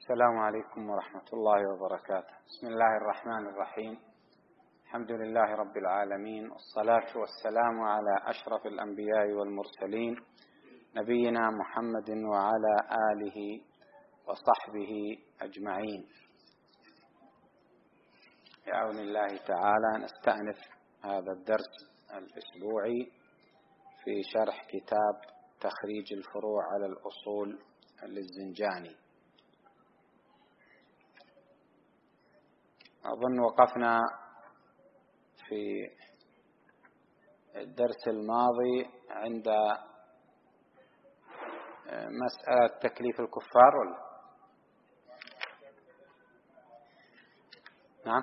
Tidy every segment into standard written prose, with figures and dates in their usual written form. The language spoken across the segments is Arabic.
السلام عليكم ورحمة الله وبركاته. بسم الله الرحمن الرحيم. الحمد لله رب العالمين، والصلاة والسلام على أشرف الأنبياء والمرسلين نبينا محمد وعلى آله وصحبه أجمعين. بعون الله تعالى نستأنف هذا الدرس الأسبوعي في شرح كتاب تخريج الفروع على الأصول للزنجاني. أظن وقفنا في الدرس الماضي عند مسألة تكليف الكفار ولا؟ نعم.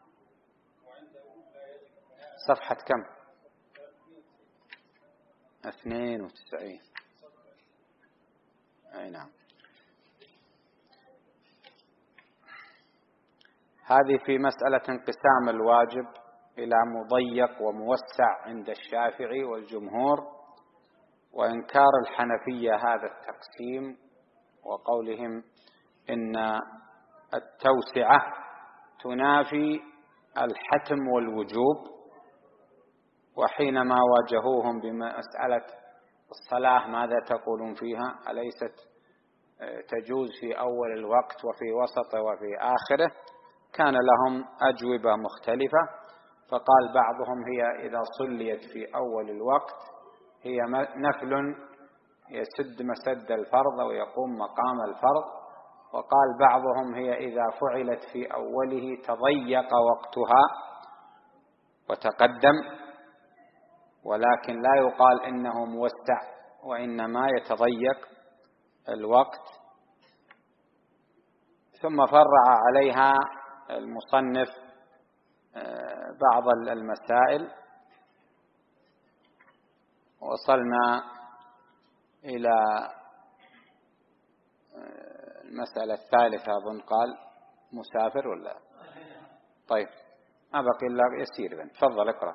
صفحة كم؟ 92. أي نعم. هذه في مسألة انقسام الواجب إلى مضيق وموسع عند الشافعي والجمهور، وإنكار الحنفية هذا التقسيم وقولهم إن التوسعة تنافي الحتم والوجوب. وحينما واجهوهم بمسألة الصلاة ماذا تقولون فيها؟ أليست تجوز في أول الوقت وفي وسطه وفي آخره؟ كان لهم أجوبة مختلفة، فقال بعضهم هي إذا صليت في أول الوقت هي نفل يسد مسد الفرض ويقوم مقام الفرض، وقال بعضهم هي إذا فعلت في أوله تضيق وقتها وتقدم، ولكن لا يقال إنه موسع وإنما يتضيق الوقت. ثم فرع عليها المصنف بعض المسائل، وصلنا إلى المسألة الثالثة أظن قال مسافر ولا؟ طيب ما بقي إلا يسير. تفضل اقرأ.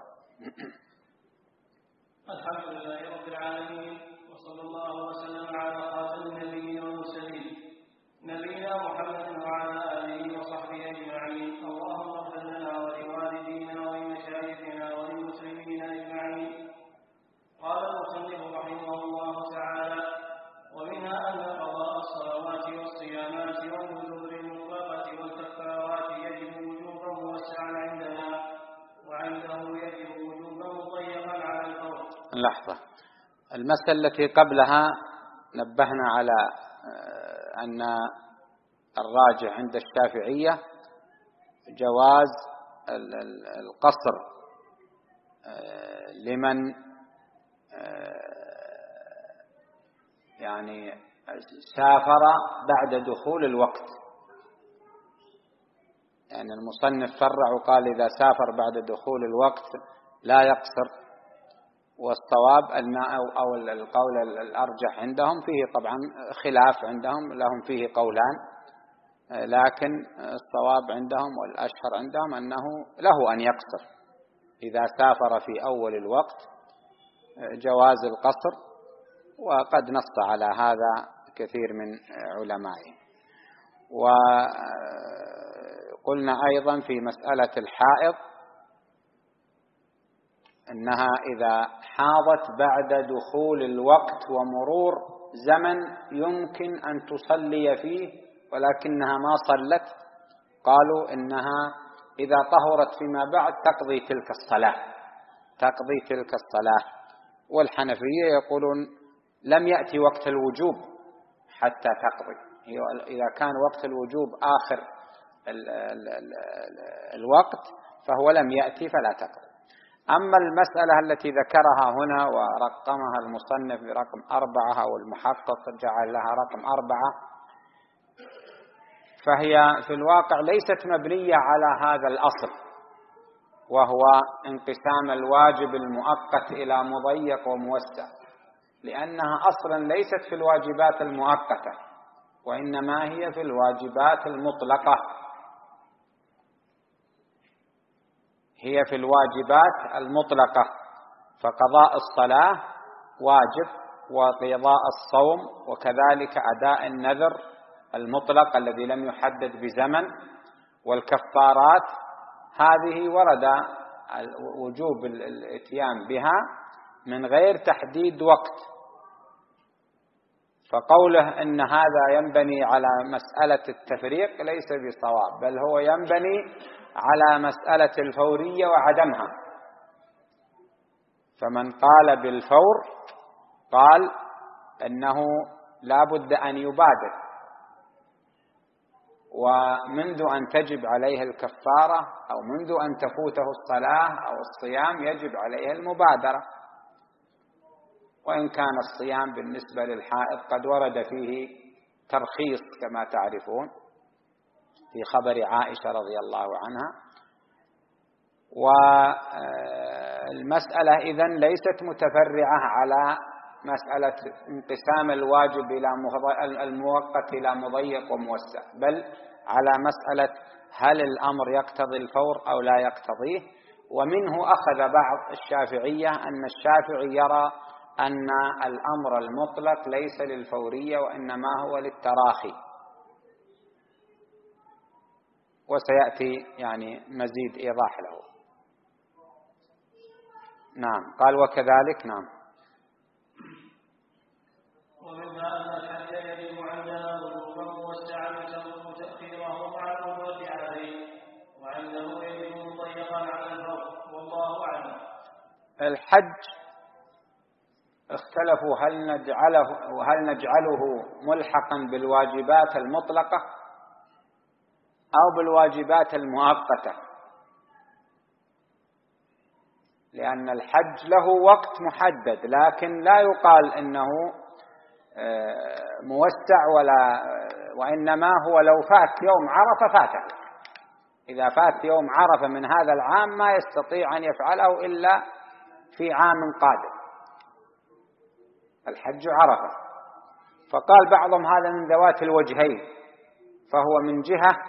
الحمد لله رب العالمين، وصلى الله وسلم على خاتم النبيين والمرسلين نبينا محمد وعلى آله وصحبه أجمعين. اللهم اغفر لنا ولوالدينا ولمشايخنا وللمسلمين أجمعين. قال المصنف رحمه الله تعالى: ومنها أن قضاء الصلوات والصيامات والنذور المطلقة والكفارات يجب وجوبا موسعا عندنا، وعنده يجب وجوبا مضيقا على الفرض. لحظة، المسألة التي قبلها نبهنا على أن الراجح عند الشافعية جواز القصر لمن يعني سافر بعد دخول الوقت. يعني المصنف فرع وقال إذا سافر بعد دخول الوقت لا يقصر، والصواب أن أو القول الأرجح عندهم فيه طبعا خلاف عندهم، لهم فيه قولان، لكن الصواب عندهم والأشهر عندهم أنه له أن يقصر إذا سافر في أول الوقت، جواز القصر، وقد نص على هذا كثير من علمائه. وقلنا أيضا في مسألة الحائض أنها إذا حاضت بعد دخول الوقت ومرور زمن يمكن أن تصلي فيه ولكنها ما صلت، قالوا إنها إذا طهرت فيما بعد تقضي تلك الصلاة. والحنفية يقولون لم يأتي وقت الوجوب حتى تقضي، إذا كان وقت الوجوب آخر الوقت فهو لم يأتي فلا تقضي. أما المسألة التي ذكرها هنا ورقمها المصنف برقم 4 أو المحقق جعل لها رقم 4، فهي في الواقع ليست مبنية على هذا الأصل، وهو انقسام الواجب المؤقت إلى مضيق وموسع، لأنها أصلا ليست في الواجبات المؤقتة وإنما هي في الواجبات المطلقة. هي في الواجبات المطلقة، فقضاء الصلاة واجب، وقضاء الصوم، وكذلك أداء النذر المطلق الذي لم يحدد بزمن، والكفارات هذه ورد وجوب الاتيان بها من غير تحديد وقت. فقوله إن هذا ينبني على مسألة التفريق ليس بصواب، بل هو ينبني على مسألة الفورية وعدمها. فمن قال بالفور قال إنه لا بد أن يبادر، ومنذ أن تجب عليه الكفارة أو منذ أن تفوته الصلاة أو الصيام يجب عليه المبادرة. وإن كان الصيام بالنسبة للحائض قد ورد فيه ترخيص كما تعرفون في خبر عائشة رضي الله عنها. والمسألة إذن ليست متفرعة على مسألة انقسام الواجب إلى المؤقت إلى مضيق وموسع، بل على مسألة هل الأمر يقتضي الفور أو لا يقتضيه. ومنه أخذ بعض الشافعية أن الشافعي يرى أن الأمر المطلق ليس للفورية وإنما هو للتراخي، وسيأتي يعني مزيد إيضاح له. نعم. قال وكذلك. نعم. ومنها أن الحج يجب عندنا وجوبا موسعا يسبب تأخيره مع القدرة عليه، وعنده يجب مضيقا على الفور، والله أعلم. الحج اختلفوا هل نجعله ملحقا بالواجبات المطلقة أو بالواجبات المؤقتة، لأن الحج له وقت محدد، لكن لا يقال إنه موسع وإنما هو لو فات يوم عرفة فاته. إذا فات يوم عرفة من هذا العام ما يستطيع أن يفعله إلا في عام قادم. الحج عرفة. فقال بعضهم هذا من ذوات الوجهين، فهو من جهة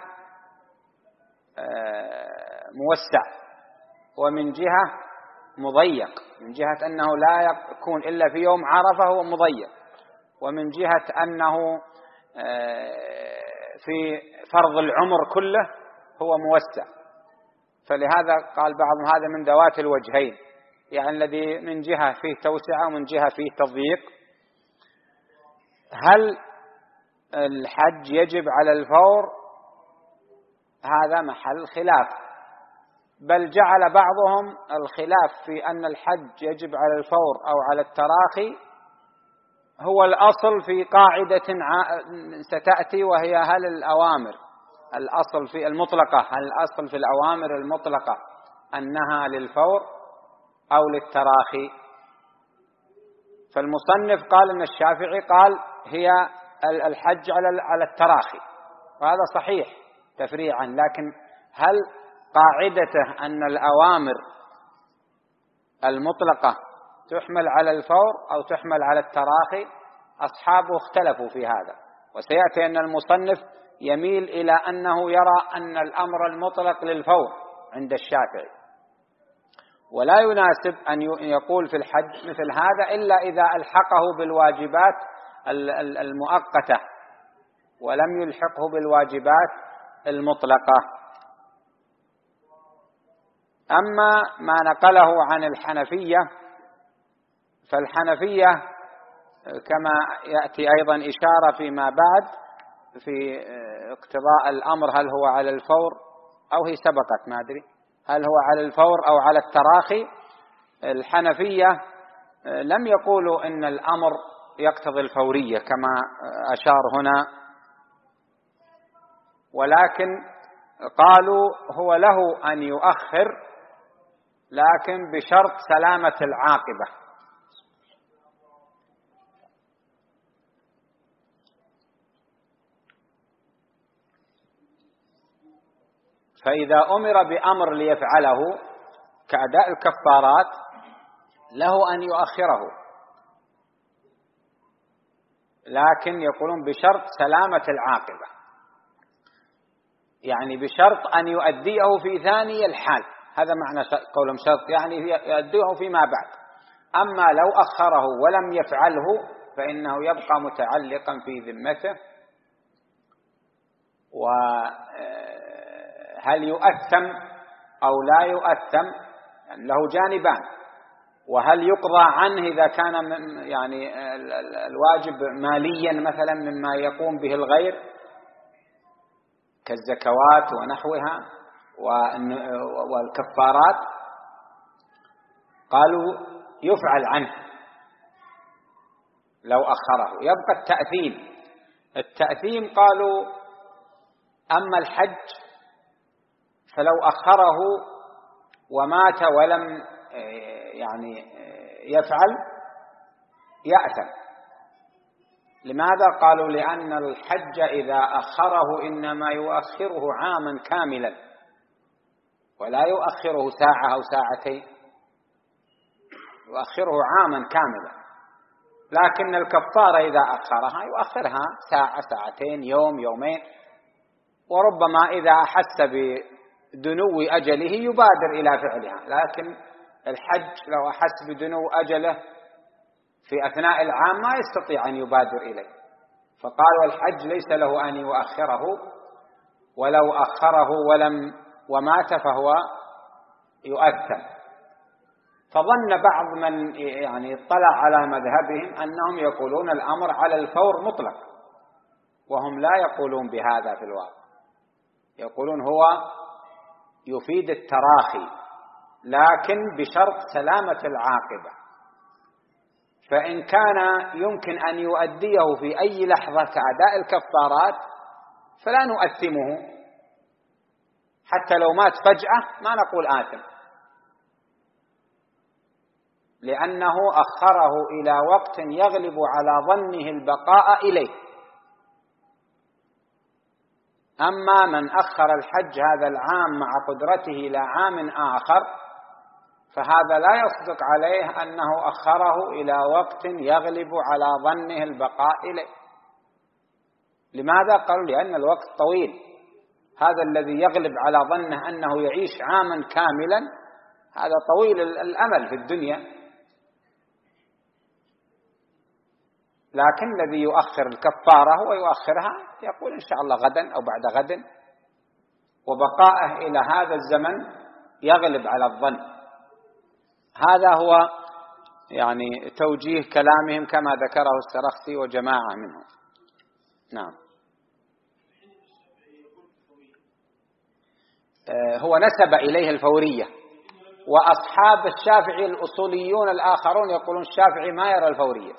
موسع ومن جهة مضيق، من جهة أنه لا يكون إلا في يوم عرفة هو مضيق، ومن جهة أنه في فرض العمر كله هو موسع. فلهذا قال بعضهم هذا من ذوات الوجهين، يعني الذي من جهة فيه توسعة ومن جهة فيه تضييق. هل الحج يجب على الفور؟ هذا محل خلاف، بل جعل بعضهم الخلاف في أن الحج يجب على الفور أو على التراخي هو الأصل في قاعدة ستأتي، وهي هل الأوامر الأصل في المطلقة، هل الأصل في الأوامر المطلقة أنها للفور أو للتراخي؟ فالمصنف قال إن الشافعي قال هي الحج على التراخي، وهذا صحيح تفريعا، لكن هل قاعدته أن الأوامر المطلقة تحمل على الفور أو تحمل على التراخي؟ أصحابه اختلفوا في هذا، وسيأتي أن المصنف يميل إلى أنه يرى أن الأمر المطلق للفور عند الشافعي، ولا يناسب أن يقول في الحج مثل هذا إلا إذا ألحقه بالواجبات المؤقتة ولم يلحقه بالواجبات المطلقة. أما ما نقله عن الحنفية، فالحنفية كما يأتي أيضا إشارة فيما بعد في اقتضاء الأمر هل هو على الفور أو هي سبقت ما أدري هل هو على الفور أو على التراخي. الحنفية لم يقولوا إن الأمر يقتضي الفورية كما أشار هنا، ولكن قالوا هو له أن يؤخر لكن بشرط سلامة العاقبة. فإذا أمر بأمر ليفعله كأداء الكفارات له أن يؤخره، لكن يقولون بشرط سلامة العاقبة، يعني بشرط أن يؤديه في ثاني الحال. هذا معنى قولهم شرط، يعني يؤديه فيما بعد. أما لو أخره ولم يفعله فإنه يبقى متعلقا في ذمته وهل يؤثم أو لا يؤثم، يعني له جانبان. وهل يقضى عنه إذا كان يعني الواجب ماليا مثلا مما يقوم به الغير كالزكوات ونحوها والكفارات، قالوا يفعل عنه لو أخره. يبقى التأثيم قالوا أما الحج فلو أخره ومات ولم يعني يفعل يأثم. لماذا؟ قالوا لأن الحج إذا أخره إنما يؤخره عاما كاملا ولا يؤخره ساعة أو ساعتين، يؤخره عاما كاملا. لكن الكفارة إذا أخرها يؤخرها ساعة ساعتين يوم يومين، وربما إذا أحس بدنو أجله يبادر إلى فعلها. لكن الحج لو أحس بدنو أجله في أثناء العام ما يستطيع أن يبادر إليه، فقالوا الحج ليس له أن يؤخره، ولو أخره ومات فهو يؤثم. فظن بعض من يعني اطلع على مذهبهم أنهم يقولون الأمر على الفور مطلق، وهم لا يقولون بهذا في الواقع، يقولون هو يفيد التراخي لكن بشرط سلامة العاقبة. فإن كان يمكن أن يؤديه في أي لحظة كأداء الكفارات فلا نؤثمه، حتى لو مات فجأة ما نقول آثم، لأنه أخره إلى وقت يغلب على ظنه البقاء إليه. أما من أخر الحج هذا العام مع قدرته إلى عام آخر فهذا لا يصدق عليه أنه أخره إلى وقت يغلب على ظنه البقاء إليه. لماذا؟ قالوا لأن الوقت طويل، هذا الذي يغلب على ظنه أنه يعيش عاما كاملا هذا طويل الأمل في الدنيا. لكن الذي يؤخر الكفارة هو يؤخرها يقول إن شاء الله غدا أو بعد غد، وبقائه إلى هذا الزمن يغلب على الظن. هذا هو يعني توجيه كلامهم كما ذكره السرخسي وجماعة منهم. نعم. هو نسب إليه الفورية، وأصحاب الشافعي الأصوليون الآخرون يقولون الشافعي ما يرى الفورية.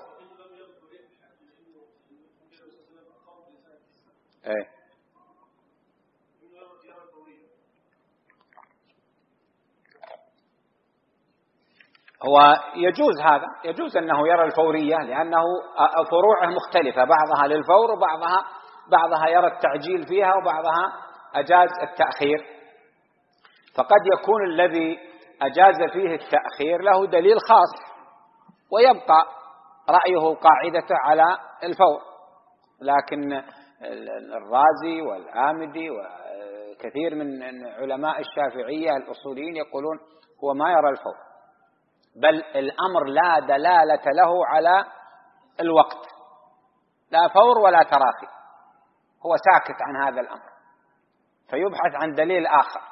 هو يجوز هذا، يجوز أنه يرى الفورية لأنه فروعه مختلفة، بعضها للفور وبعضها يرى التعجيل فيها وبعضها أجاز التأخير. فقد يكون الذي أجاز فيه التأخير له دليل خاص ويبقى رأيه قاعدته على الفور، لكن الرازي والآمدي وكثير من علماء الشافعية الأصوليين يقولون هو ما يرى الفور، بل الأمر لا دلالة له على الوقت، لا فور ولا تراخي، هو ساكت عن هذا الأمر فيبحث عن دليل آخر.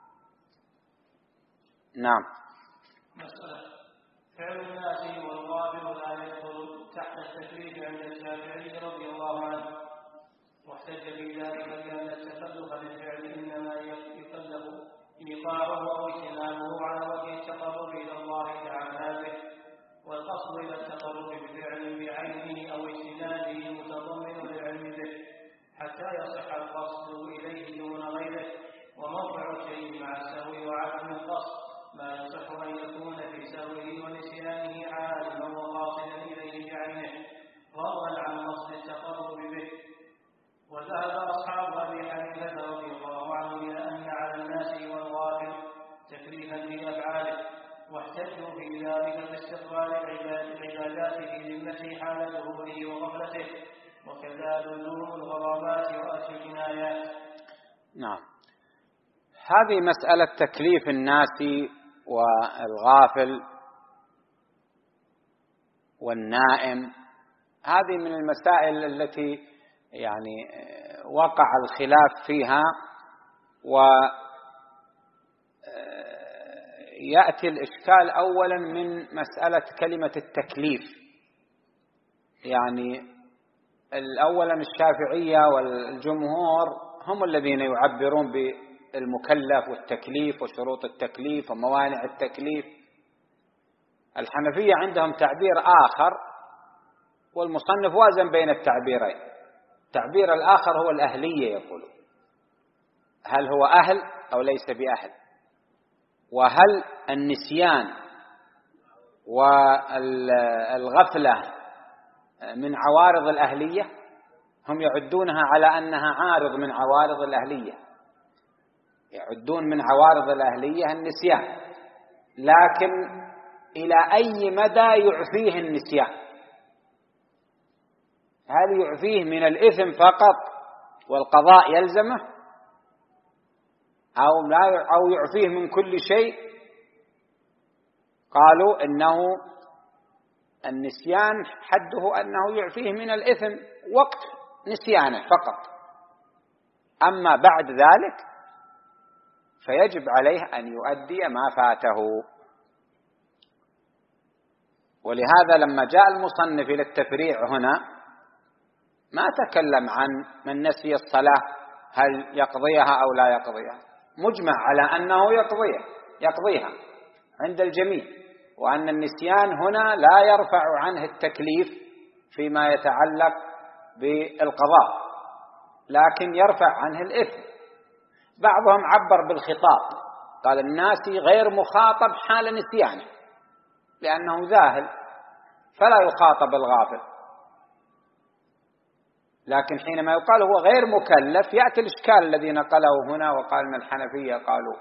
نعم. مسألة: فعل الناس والغافل لا يدخل تحت التكليف عند الشافعي رضي الله عنه، واحتج في ذلك بأن التكلف بالفعل إنما يكلف إيقاعه أو اجتنابه على وجه التقرب إلى الله تعالى به، والقصد إلى التقرب بفعل بعينه أو اجتنابه متضمن للعلم به حتى يصح القصد إليه دون غيره. وموقع الشيء مع السهو وعدم القصد ما يصح أن يكون في سهوه ونسيانه عالما وقاصدا إليه بعينه فضلا عن قصد التقرب به. وذهب أصحاب أبي حنيفة رضي الله عنه إلى أن على الناس والغافل تكليفا بأفعاله، واحتجوا في ذلك باستقبال العبادات في ذمته حال ظهوره وغفلته، وكذا لزوم الغرابات وأكل الجنايات. نعم. هذه مسألة تكليف الناس والغافل والنائم، هذه من المسائل التي يعني وقع الخلاف فيها، ويأتي الإشكال أولا من مسألة كلمة التكليف. يعني أولا الشافعية والجمهور هم الذين يعبرون بالمكلف والتكليف وشروط التكليف وموانع التكليف. الحنفية عندهم تعبير آخر، والمصنف وازن بين التعبيرين. التعبير الآخر هو الأهلية، يقول هل هو أهل أو ليس بأهل، وهل النسيان والغفلة من عوارض الأهلية. هم يعدونها على أنها عارض من عوارض الأهلية، يعدون من عوارض الأهلية النسيان، لكن إلى أي مدى يعفيه النسيان؟ هل يعفيه من الإثم فقط والقضاء يلزمه، أو يعفيه من كل شيء؟ قالوا إنه النسيان حده أنه يعفيه من الإثم وقت نسيانه فقط، أما بعد ذلك فيجب عليه أن يؤدي ما فاته. ولهذا لما جاء المصنف إلى التفريع هنا ما تكلم عن من نسي الصلاة هل يقضيها أو لا يقضيها، مجمع على أنه يقضيها عند الجميع، وأن النسيان هنا لا يرفع عنه التكليف فيما يتعلق بالقضاء، لكن يرفع عنه الإثم. بعضهم عبر بالخطاب، قال الناسي غير مخاطب حال نسيانه لأنه ذاهل فلا يخاطب الغافل، لكن حينما يقال هو غير مكلف يأتي الإشكال الذي نقله هنا، وقال من الحنفية قالوا،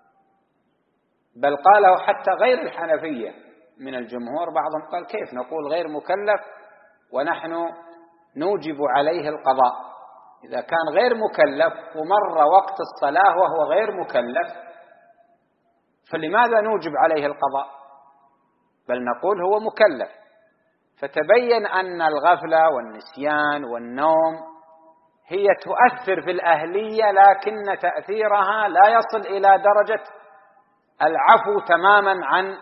بل قاله حتى غير الحنفية من الجمهور. بعضهم قال كيف نقول غير مكلف ونحن نوجب عليه القضاء؟ إذا كان غير مكلف ومر وقت الصلاة وهو غير مكلف فلماذا نوجب عليه القضاء؟ بل نقول هو مكلف. فتبين أن الغفلة والنسيان والنوم هي تؤثر في الأهلية، لكن تأثيرها لا يصل إلى درجة العفو تماما عن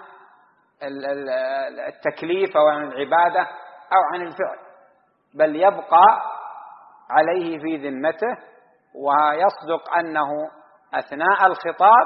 التكليف أو عن العبادة أو عن الفعل، بل يبقى عليه في ذمته، ويصدق أنه أثناء الخطاب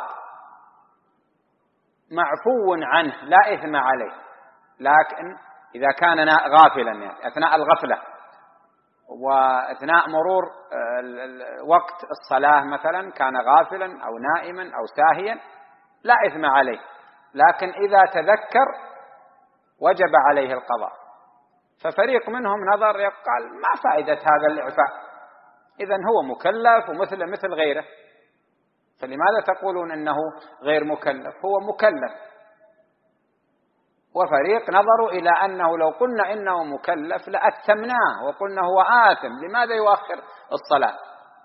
معفو عنه لا إثم عليه، لكن إذا كان غافلا يعني أثناء الغفلة وأثناء مرور وقت الصلاة مثلا كان غافلا أو نائما أو ساهيا لا إثم عليه، لكن إذا تذكر وجب عليه القضاء. ففريق منهم نظر قال ما فائدة هذا الإعفاء، إذن هو مكلف مثل غيره، فلماذا تقولون إنه غير مكلف؟ هو مكلف. وفريق نظروا إلى أنه لو قلنا إنه مكلف لأثمناه وقلنا هو آثم، لماذا يؤخر الصلاة؟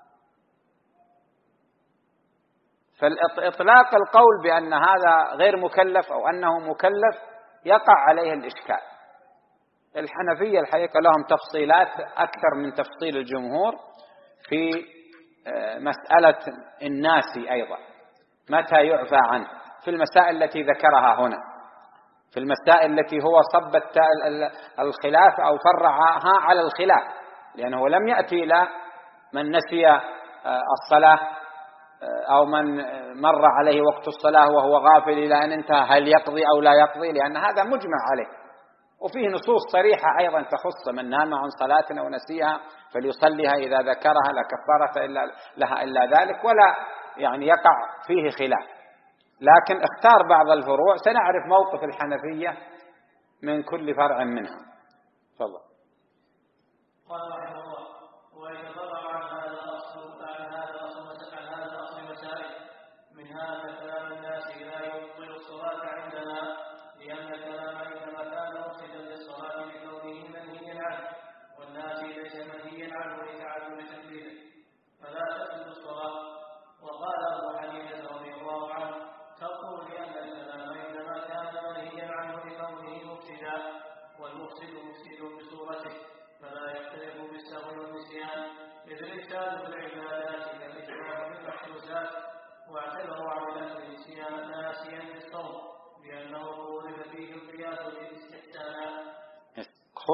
فالإطلاق القول بأن هذا غير مكلف أو أنه مكلف يقع عليه الإشكال. الحنفية الحقيقة لهم تفصيلات أكثر من تفصيل الجمهور في مسألة الناسي أيضا متى يعفى عنه، في المسائل التي ذكرها هنا، في المسائل التي هو صب الخلاف أو فرعها على الخلاف، لأنه لم يأتي إلى من نسي الصلاة أو من مر عليه وقت الصلاة وهو غافل إلى أن انتهى هل يقضي أو لا يقضي، لأن هذا مجمع عليه، وفيه نصوص صريحة أيضا تخص من نام عن صلاة أو نسيها فليصليها إذا ذكرها لا كفارة لها إلا ذلك، ولا يعني يقع فيه خلاف. لكن اختار بعض الفروع، سنعرف موقف الحنفية من كل فرع منها. تفضل. قال رحمه الله: ويتفرع عن هذا الأصل مسائل، منها أن كلام الناس لا يبطل الصلاة عندنا، لأن الكلام إنما كان مفسدا للصلاة بكونه منهيا عنه، والناس ليس منهيا عنه لتعدد تكليفه فلا تفسد الصلاة. وقال أبو حنيفة رضي الله عنه: تقول لأن الكلام إنما كان منهيا عنه لكونه مفسدا، والمفسد مفسد بصورته فلا يختلف بالسواء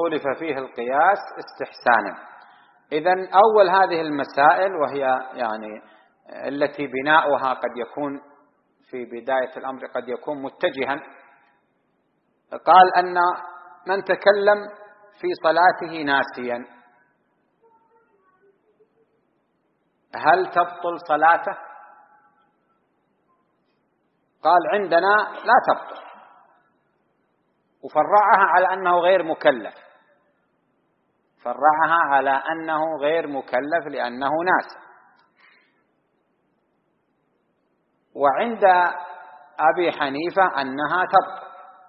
اختلف فيه القياس استحسانا. إذن أول هذه المسائل، وهي يعني التي بناؤها قد يكون في بداية الأمر قد يكون متجها، قال أن من تكلم في صلاته ناسيا هل تبطل صلاته؟ قال عندنا لا تبطل، وفرعها على أنه غير مكلف، فرعها على أنه غير مكلف لأنه ناسي. وعند أبي حنيفة أنها تبطل.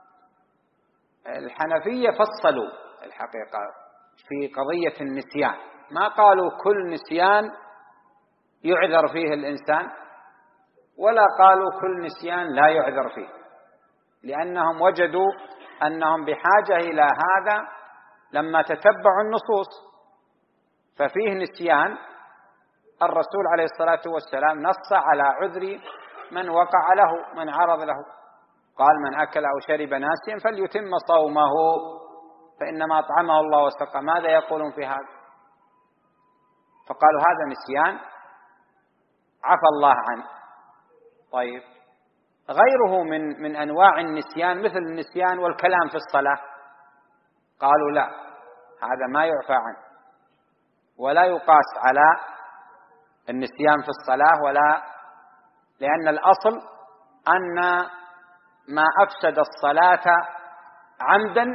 الحنفية فصلوا الحقيقة في قضية النسيان، ما قالوا كل نسيان يعذر فيه الإنسان، ولا قالوا كل نسيان لا يعذر فيه، لأنهم وجدوا أنهم بحاجة إلى هذا لما تتبعوا النصوص. ففيه نسيان الرسول عليه الصلاة والسلام نص على عذر من وقع له، من عرض له، قال من أكل أو شرب ناسيا فليتم صومه فإنما أطعمه الله وسقى. ماذا يقولون في هذا؟ فقالوا هذا نسيان عفى الله عنه. طيب غيره من أنواع النسيان مثل النسيان والكلام في الصلاة، قالوا لا، هذا ما يعفى عنه ولا يقاس على النسيان في الصلاة، ولا، لأن الأصل أن ما أفسد الصلاة عمدا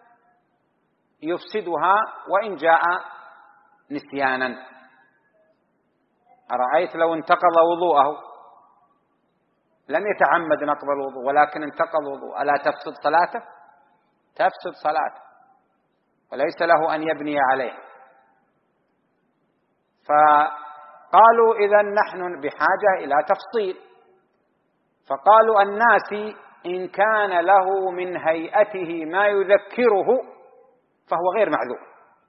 يفسدها وإن جاء نسيانا. أرأيت لو انتقض وضوءه، لم يتعمد نقض الوضوء ولكن انتقض وضوء، ألا تفسد صلاته؟ تفسد صلاته وليس له أن يبني عليه. فقالوا إذن نحن بحاجة إلى تفصيل، فقالوا الناسي إن كان له من هيئته ما يذكره فهو غير معذور،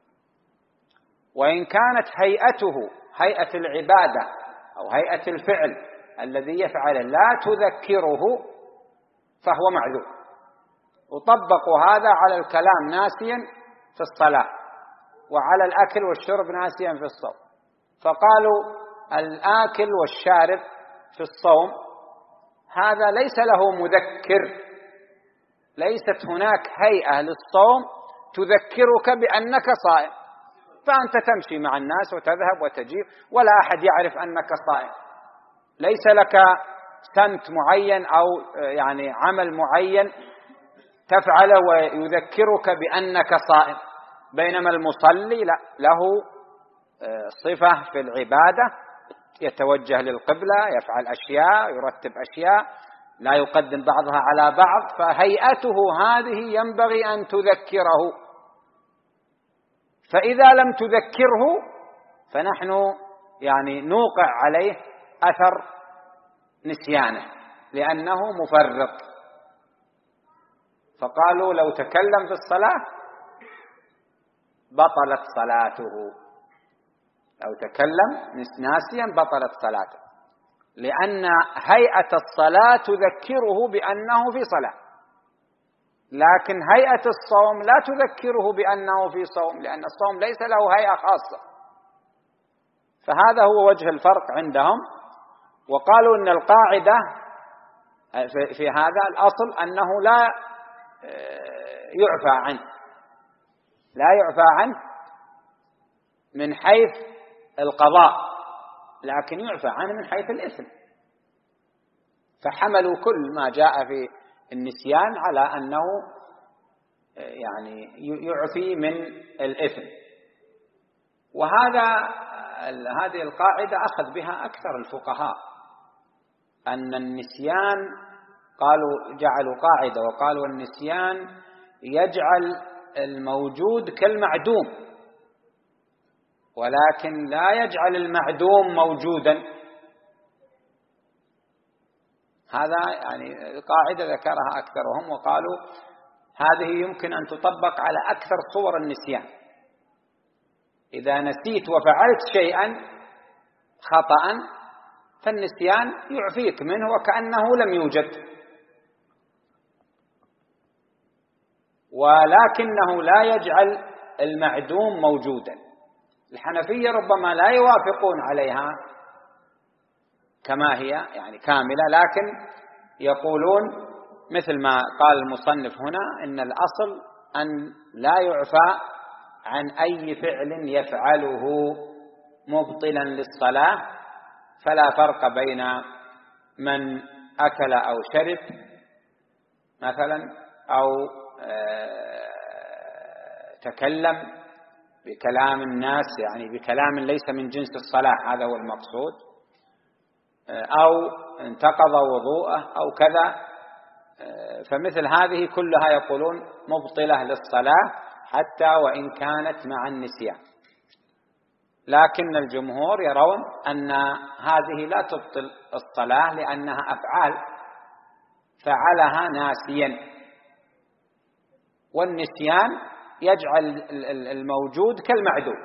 وإن كانت هيئته هيئة العبادة أو هيئة الفعل الذي يفعله لا تذكره فهو معذور. وطبقوا هذا على الكلام ناسيا في الصلاة، وعلى الأكل والشرب ناسيا في الصوم. فقالوا الآكل والشارب في الصوم هذا ليس له مذكر، ليست هناك هيئة للصوم تذكرك بأنك صائم، فأنت تمشي مع الناس وتذهب وتجيب ولا أحد يعرف أنك صائم، ليس لك سمت معين أو يعني عمل معين تفعله ويذكرك بأنك صائم. بينما المصلي لا، له صفة في العبادة، يتوجه للقبلة، يفعل أشياء، يرتب أشياء، لا يقدم بعضها على بعض، فهيئته هذه ينبغي أن تذكره. فإذا لم تذكره فنحن يعني نوقع عليه أثر نسيانه لأنه مفرط. فقالوا لو تكلم في الصلاة بطلت صلاته، لو تكلم ناسيا بطلت صلاته، لأن هيئة الصلاة تذكره بأنه في صلاة، لكن هيئة الصوم لا تذكره بأنه في صوم، لأن الصوم ليس له هيئة خاصة. فهذا هو وجه الفرق عندهم. وقالوا أن القاعدة في هذا الأصل أنه لا يعفى عنه، لا يعفى عنه من حيث القضاء، لكن يعفى عنه من حيث الإثم. فحملوا كل ما جاء في النسيان على أنه يعني يعفي من الإثم. هذه القاعدة أخذ بها أكثر الفقهاء، أن النسيان جعلوا قاعدة وقالوا النسيان يجعل الموجود كالمعدوم، ولكن لا يجعل المعدوم موجودا. هذا يعني قاعدة ذكرها أكثرهم، وقالوا هذه يمكن أن تطبق على أكثر صور النسيان. إذا نسيت وفعلت شيئا خطأ فالنسيان يعفيك منه وكأنه لم يوجد. ولكنه لا يجعل المعدوم موجودا. الحنفية ربما لا يوافقون عليها كما هي يعني كاملة، لكن يقولون مثل ما قال المصنف هنا إن الأصل أن لا يعفى عن أي فعل يفعله مبطلا للصلاة، فلا فرق بين من أكل أو شرب مثلا أو تكلم بكلام الناس، يعني بكلام ليس من جنس الصلاة، هذا هو المقصود، أو انتقض وضوءه أو كذا، فمثل هذه كلها يقولون مبطلة للصلاة حتى وإن كانت مع النسيان. لكن الجمهور يرون أن هذه لا تبطل الصلاة لأنها أفعال فعلها ناسيا، والنسيان يجعل الموجود كالمعدوم،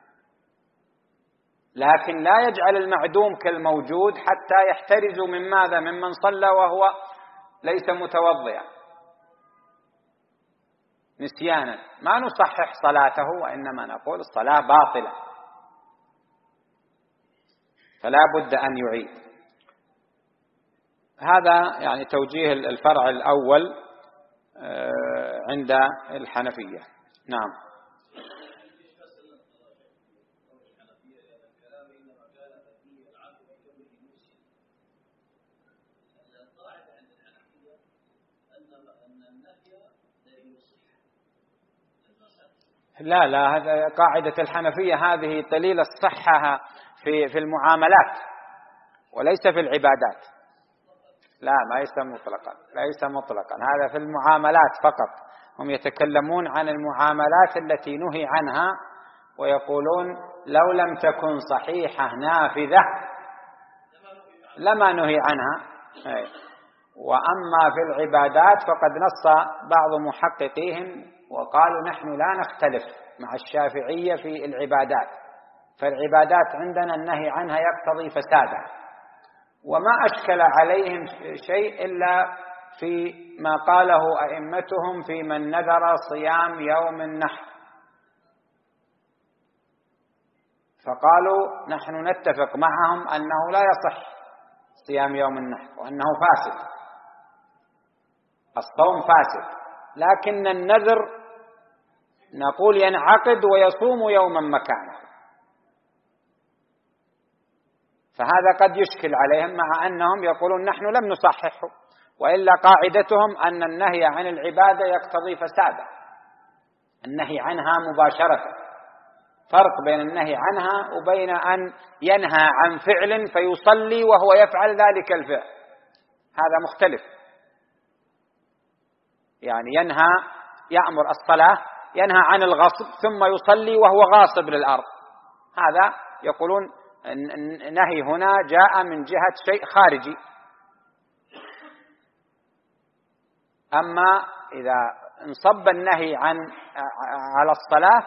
لكن لا يجعل المعدوم كالموجود حتى يحترز من ماذا؟ ممن صلى وهو ليس متوضئا نسيانا، ما نصحح صلاته وإنما نقول الصلاة باطلة، فلا بد أن يعيد. هذا يعني توجيه الفرع الأول عند الحنفية. نعم. لا هذا قاعدة الحنفية، هذه دليل الصحة في المعاملات وليس في العبادات. لا ليس مطلقا، هذا في المعاملات فقط. هم يتكلمون عن المعاملات التي نهي عنها ويقولون لو لم تكن صحيحة نافذة لما نهي عنها. وأما في العبادات فقد نص بعض محققيهم وقالوا نحن لا نختلف مع الشافعية في العبادات، فالعبادات عندنا النهي عنها يقتضي فسادا، وما أشكل عليهم شيء إلا في ما قاله أئمتهم في من نذر صيام يوم النحر، فقالوا نحن نتفق معهم أنه لا يصح صيام يوم النحر وأنه فاسد، الصوم فاسد، لكن النذر نقول ينعقد ويصوم يوما مكانه، فهذا قد يشكل عليهم مع أنهم يقولون نحن لم نصححه، وإلا قاعدتهم أن النهي عن العبادة يقتضي فسادا، النهي عنها مباشرة، فرق بين النهي عنها وبين أن ينهى عن فعل فيصلي وهو يفعل ذلك الفعل، هذا مختلف. يعني يأمر الصلاة، ينهى عن الغصب ثم يصلي وهو غاصب للأرض، هذا يقولون النهي هنا جاء من جهة شيء خارجي. أما إذا انصب النهي على الصلاة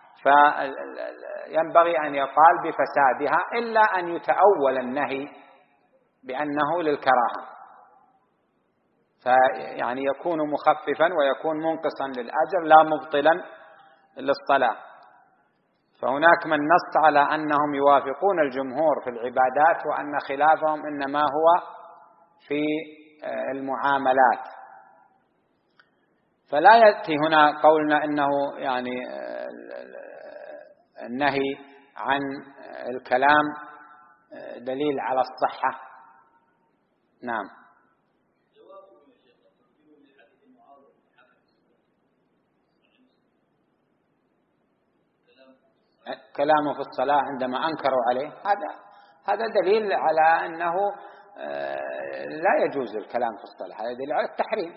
فينبغي أن يقال بفسادها، إلا أن يتأول النهي بأنه للكراهة، فيعني يكون مخففا ويكون منقصا للأجر لا مبطلا للصلاة. فهناك من نص على أنهم يوافقون الجمهور في العبادات وأن خلافهم إنما هو في المعاملات، فلا يأتي هنا قولنا إنه يعني النهي عن الكلام دليل على الصحة. نعم. كلامه في الصلاة عندما أنكروا عليه هذا دليل على أنه لا يجوز الكلام في الصلاة، هذا دليل على التحريم.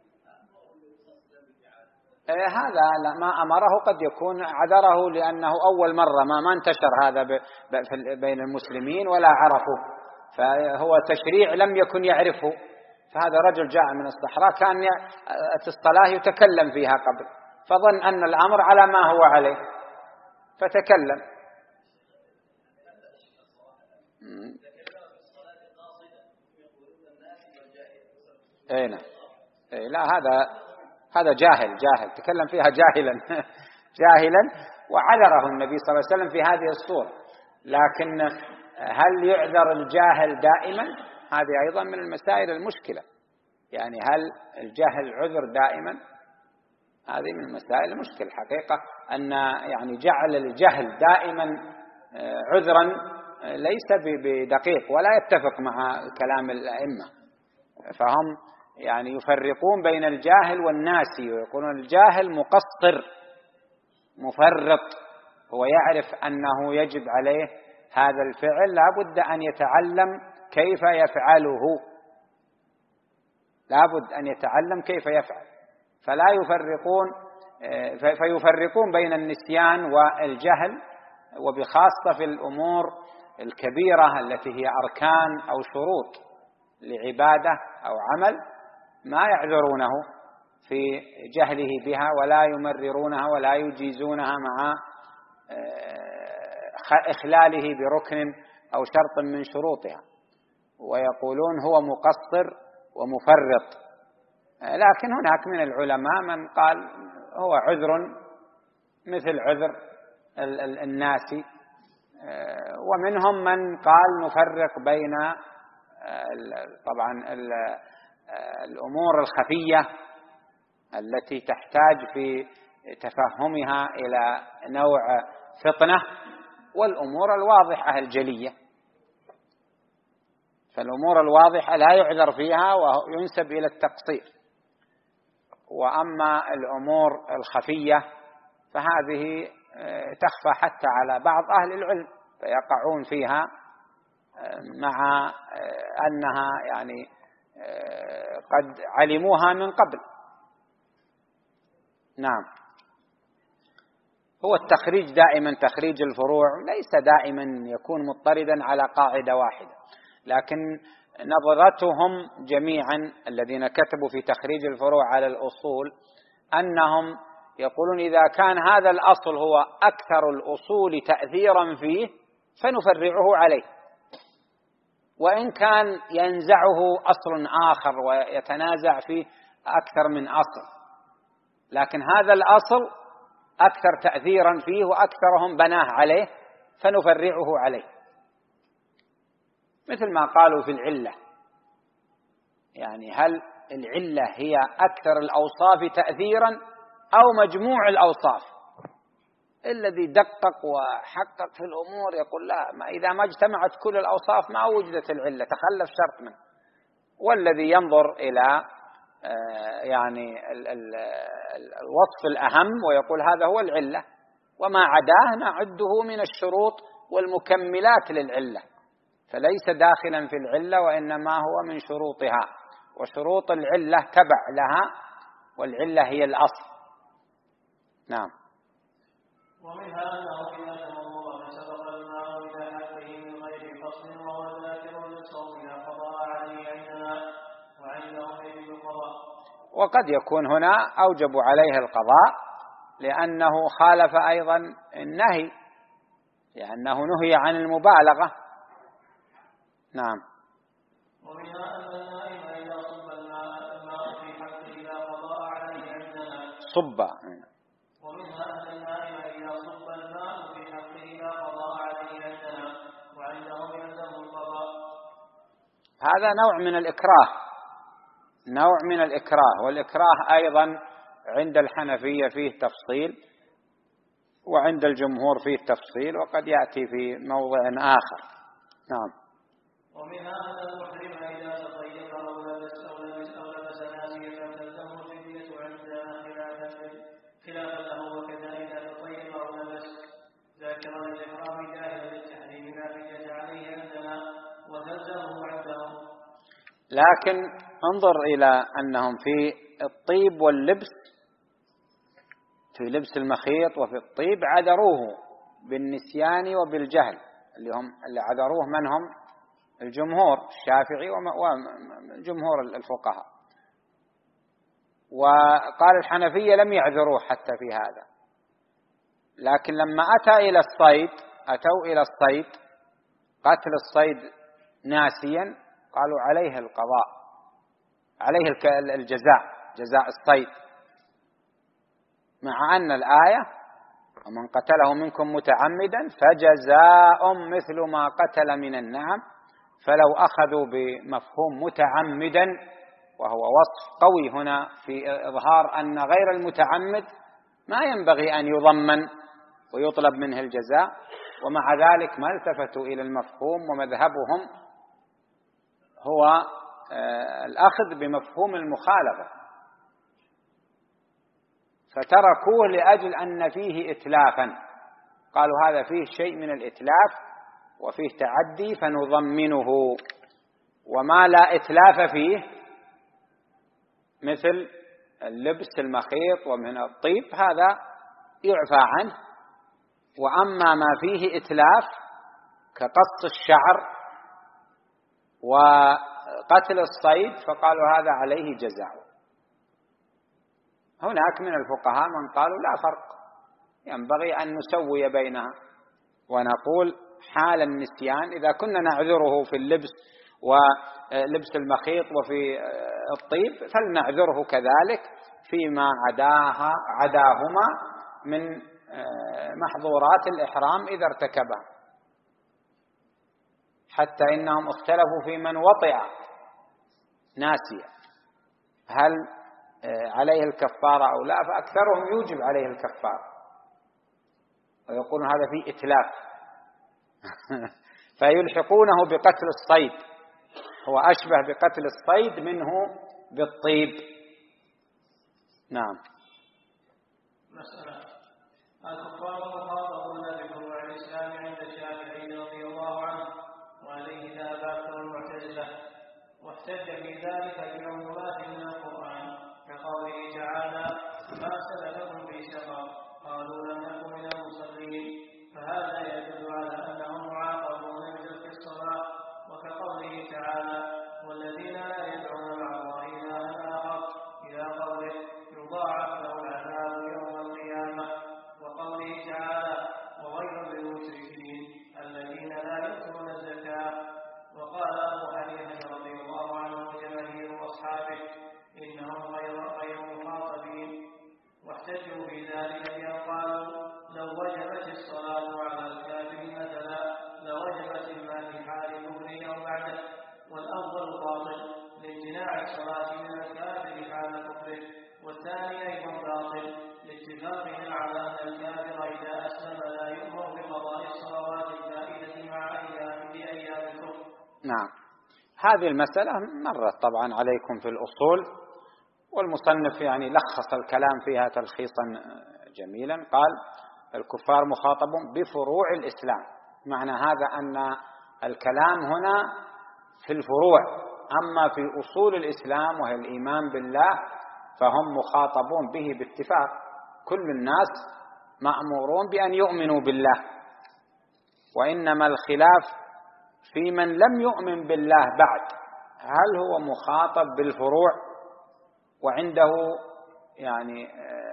هذا ما أمره قد يكون عذره لأنه أول مرة ما انتشر هذا بين المسلمين ولا عرفوا، فهو تشريع لم يكن يعرفه، فهذا رجل جاء من الصحراء كان الصلاة يتكلم فيها قبل، فظن أن الأمر على ما هو عليه فتكلم. لا هذا جاهل تكلم فيها جاهلا وعذره النبي صلى الله عليه وسلم في هذه الصورة. لكن هل يعذر الجاهل دائما؟ هذه أيضا من المسائل المشكلة، يعني هل الجهل عذر دائما؟ هذه من المسائل المشكلة حقيقة، أن يعني جعل الجهل دائما عذرا ليس بدقيق ولا يتفق مع كلام الأئمة. فهم يعني يفرقون بين الجاهل والناسي، ويقولون الجاهل مقصر مفرط، هو يعرف أنه يجب عليه هذا الفعل، لا بد أن يتعلم كيف يفعله، كيف يفعل. فلا يفرقون، فيفرقون بين النسيان والجهل، وبخاصة في الأمور الكبيرة التي هي أركان أو شروط لعبادة أو عمل، ما يعذرونه في جهله بها ولا يمررونها ولا يجيزونها مع إخلاله بركن أو شرط من شروطها، ويقولون هو مقصر ومفرط. لكن هناك من العلماء من قال هو عذر مثل عذر الناس، ومنهم من قال نفرق بين طبعا الأمور الخفية التي تحتاج في تفهمها إلى نوع فطنة، والأمور الواضحة الجلية. فالأمور الواضحة لا يعذر فيها وينسب إلى التقصير، وأما الأمور الخفية فهذه تخفى حتى على بعض أهل العلم، فيقعون فيها مع أنها يعني قد علموها من قبل. نعم. هو التخريج دائما، تخريج الفروع ليس دائما يكون مضطردا على قاعدة واحدة، لكن نظرتهم جميعا الذين كتبوا في تخريج الفروع على الأصول أنهم يقولون إذا كان هذا الأصل هو أكثر الأصول تأثيرا فيه فنفرعه عليه، وإن كان ينزعه أصل آخر ويتنازع فيه أكثر من أصل، لكن هذا الأصل أكثر تأثيرا فيه وأكثرهم بناه عليه فنفرعه عليه. مثل ما قالوا في العلة، يعني هل العلة هي أكثر الأوصاف تأثيرا أو مجموع الأوصاف؟ الذي دقق وحقق في الأمور يقول لا، ما إذا ما اجتمعت كل الأوصاف ما وجدت العلة، تخلف شرط منه. والذي ينظر إلى يعني الوصف الأهم ويقول هذا هو العلة، وما عداه نعده من الشروط والمكملات للعلة، فليس داخلا في العلة وإنما هو من شروطها، وشروط العلة تبع لها، والعلة هي الأصل. نعم. ومنها أنه إذا تمضى من سبق الماء إلى حقه من غير فصل وهو ذاكر للصوم لا قضاء عليه عندنا وعندهم يجب القضاء. وقد يكون هنا أوجب عليه القضاء لأنه خالف أيضا النهي، لأنه نهي عن المبالغة. نعم. ومنها أن النائم إذا صب الماء في حقه لا قضاء عليه عندنا. صب. ومنها أن النائم إذا صب الماء في حقه لا قضاء عليه عندنا وعندهم يلزم القضاء. هذا نوع من الإكراه، والإكراه أيضا عند الحنفية فيه تفصيل وعند الجمهور فيه تفصيل، وقد يأتي في موضع آخر. نعم. ومنها أن المحرم إذا تطيب أو لبس ناسيا تلزمه الفدية عندنا خلافا له، وكذلك تطيب أو لبس ذاكرا للإحرام جاهلا للتحريم لا فدية عليه عندنا وتلزمه عندهم. لكن انظر إلى أنهم في الطيب واللبس، في لبس المخيط وفي الطيب عذروه بالنسيان وبالجهل، اللي عذروه من هم؟ الجمهور الشافعي وجمهور الفقهاء. وقال الحنفية لم يعذروه حتى في هذا، لكن لما أتوا إلى الصيد قتل الصيد ناسيا قالوا عليه القضاء، عليه الجزاء، جزاء الصيد، مع أن الآية ومن قتله منكم متعمدا فجزاء مثل ما قتل من النعم، فلو أخذوا بمفهوم متعمدا وهو وصف قوي هنا في إظهار أن غير المتعمد ما ينبغي أن يضمن ويطلب منه الجزاء، ومع ذلك ما التفتوا إلى المفهوم، ومذهبهم هو الأخذ بمفهوم المخالفة، فتركوه لأجل أن فيه إتلافا، قالوا هذا فيه شيء من الإتلاف وفيه تعدي فنضمنه، وما لا إتلاف فيه مثل اللبس المخيط ومن الطيب هذا يعفى عنه، وأما ما فيه إتلاف كقص الشعر وقتل الصيد فقالوا هذا عليه جزاء. هناك من الفقهاء من قالوا لا فرق، ينبغي أن نسوي بينها ونقول حال النسيان إذا كنا نعذره في اللبس ولبس المخيط وفي الطيب فلنعذره كذلك فيما عداهما من محظورات الإحرام إذا ارتكبها، حتى إنهم اختلفوا في من وطئ ناسيا هل عليه الكفارة أو لا، فأكثرهم يوجب عليه الكفارة ويقولون هذا فيه إتلاف فيلحقونه بقتل الصيد، هو أشبه بقتل الصيد منه بالطيب. نعم. مسألة: الكفار مخاطبون بفروع الإسلام عند الشافعي رضي الله عنه، وعليه ذهب أكثر المعتزلة، واحتج في ذلك بعمومات من القرآن كقوله تعالى: ما سلككم في سقر قالوا لم نكن من المصلين، فهذا يدل على أنهم معاقبون بترك الصلاة، وكقوله تعالى: والذين لا يدعون مع الله إلها آخر إلى قوله: يضاعف له العذاب يوم القيامة، وقوله تعالى: وويل للمشركين الذين لا يؤتون الزكاة. وقال أبو حنيفة رضي الله عنه وجماهير أصحابه إنهم غير مخاطبين، واحتجوا في ذلك بأن قالوا: لو وجبت الصلاة على الكافر مثلا لوجبت إما في حال كفره أو بعده، والأول باطل لامتناع الصلاة من الكافر حال كفره، والثاني أيضا باطل لاتفاقنا على أن الكافر إذا أسلم لا يؤمر بقضاء الصلوات الفائدة مع أيام الكفر. نعم. هذه المسألة مرت طبعا عليكم في الأصول، والمصنف يعني لخص الكلام فيها تلخيصا جميلا، قال: الكفار مخاطبون بفروع الإسلام، معنى هذا أن الكلام هنا في الفروع، أما في أصول الإسلام وهي الإيمان بالله فهم مخاطبون به باتفاق، كل الناس مأمورون بأن يؤمنوا بالله، وإنما الخلاف في من لم يؤمن بالله بعد، هل هو مخاطب بالفروع وعنده يعني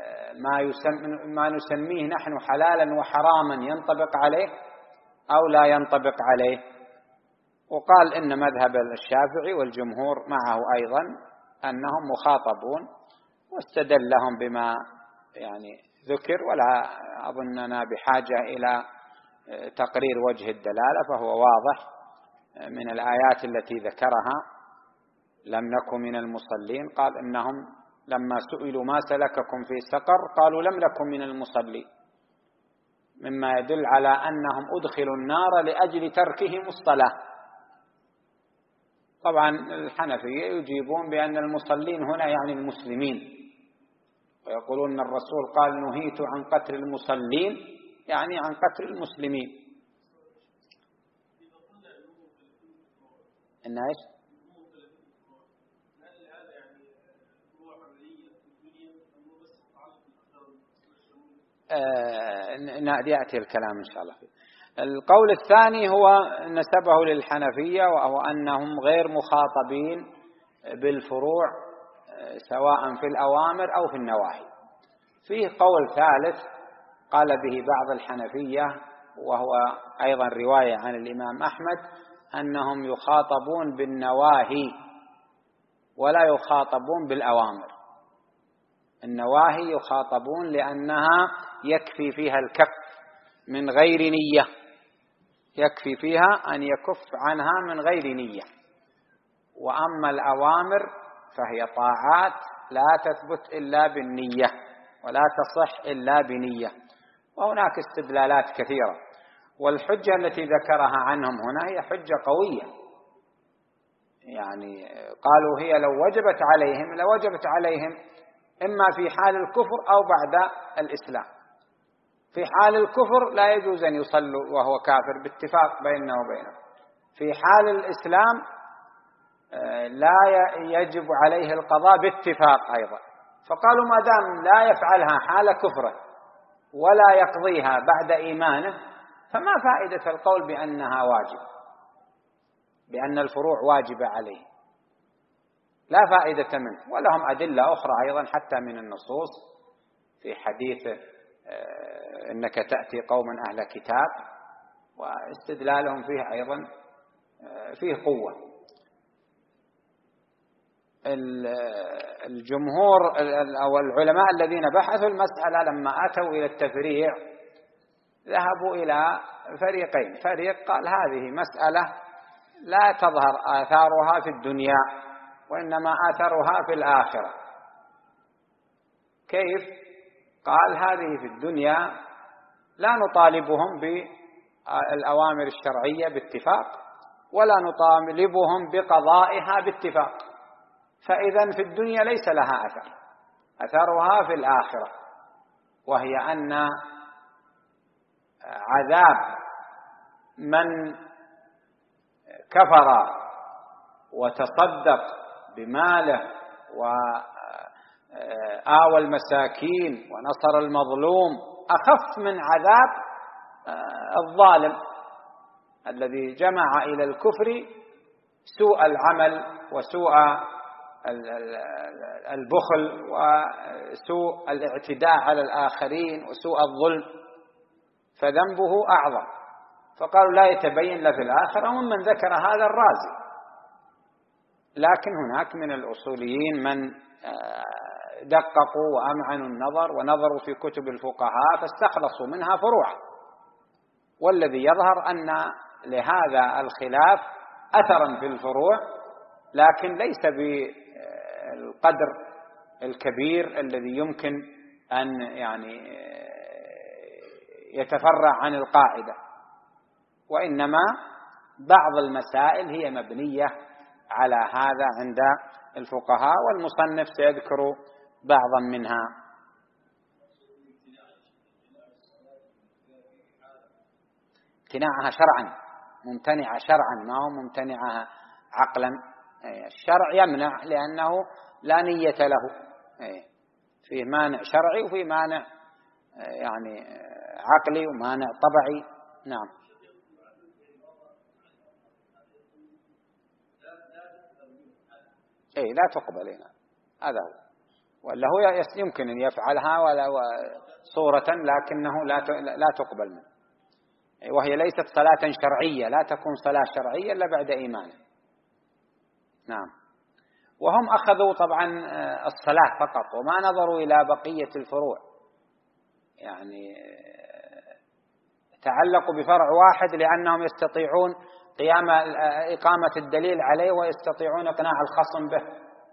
ما نسميه نحن حلالا وحراما ينطبق عليه أو لا ينطبق عليه. وقال إن مذهب الشافعي والجمهور معه أيضا أنهم مخاطبون، واستدل لهم بما يعني ذكر، ولا أظننا بحاجة إلى تقرير وجه الدلالة، فهو واضح من الآيات التي ذكرها: لم نكن من المصلين، قال إنهم لما سئلوا ما سلككم في سقر قالوا لم نكن من المصلين، مما يدل على أنهم أدخلوا النار لأجل تركهم الصلاة. طبعا الحنفية يجيبون بأن المصلين هنا يعني المسلمين، ويقولون أن الرسول قال: نهيت عن قتل المصلين، يعني عن قتل المسلمين. إن إيش؟ يأتي الكلام إن شاء الله فيه. القول الثاني هو نسبه للحنفية، وهو أنهم غير مخاطبين بالفروع سواء في الأوامر أو في النواهي. فيه قول ثالث قال به بعض الحنفية، وهو أيضا رواية عن الإمام أحمد، أنهم يخاطبون بالنواهي ولا يخاطبون بالأوامر. النواهي يخاطبون لأنها يكفي فيها الكف من غير نية، يكفي فيها أن يكف عنها من غير نية. وأما الأوامر فهي طاعات لا تثبت إلا بالنية ولا تصح إلا بنية، وهناك استدلالات كثيرة. والحجة التي ذكرها عنهم هنا هي حجة قوية، يعني قالوا هي لو وجبت عليهم لوجبت عليهم إما في حال الكفر أو بعد الإسلام. في حال الكفر لا يجوز أن يصلوا وهو كافر باتفاق بيننا وبينه، في حال الإسلام لا يجب عليه القضاء باتفاق أيضا. فقالوا ما دام لا يفعلها حال كفره ولا يقضيها بعد إيمانه فما فائدة القول بأنها واجب، بأن الفروع واجبة عليه، لا فائدة منه. ولهم أدلة أخرى أيضا حتى من النصوص في حديث إنك تأتي قوما أهل كتاب، واستدلالهم فيه أيضا فيه قوة. الجمهور أو العلماء الذين بحثوا المسألة لما أتوا إلى التفريع ذهبوا إلى فريقين. فريق قال هذه مسألة لا تظهر آثارها في الدنيا وإنما آثارها في الآخرة. كيف؟ قال هذه في الدنيا لا نطالبهم بالأوامر الشرعية باتفاق ولا نطالبهم بقضائها باتفاق، فإذا في الدنيا ليس لها أثر، أثرها في الآخرة، وهي أن عذاب من كفر وتصدق بماله وآوى المساكين ونصر المظلوم أخف من عذاب الظالم الذي جمع إلى الكفر سوء العمل وسوء البخل وسوء الاعتداء على الآخرين وسوء الظلم، فذنبه أعظم. فقالوا لا يتبين له في الآخرة، ومن ذكر هذا الرازي. لكن هناك من الأصوليين من دققوا وأمعنوا النظر ونظروا في كتب الفقهاء فاستخلصوا منها فروعا، والذي يظهر أن لهذا الخلاف أثرا في الفروع، لكن ليس بالقدر الكبير الذي يمكن أن يعني يتفرع عن القاعدة، وإنما بعض المسائل هي مبنية على هذا عند الفقهاء، والمصنف سيذكر بعضا منها. امتناعها شرعا، ممتنعة شرعا، ما هو ممتنعها عقلا. الشرع يمنع لأنه لا نية له، فيه مانع شرعي وفيه مانع يعني عقلي ومانع طبعي. نعم. لا تقبل هنا، هذا هو. ولا هو يمكن أن يفعلها ولا صورة لكنه لا تقبل منه، وهي ليست صلاة شرعية، لا تكون صلاة شرعية إلا بعد إيمانه. نعم. وهم أخذوا طبعا الصلاة فقط وما نظروا إلى بقية الفروع، يعني تعلقوا بفرع واحد لأنهم يستطيعون قيام إقامة الدليل عليه ويستطيعون إقناع الخصم به،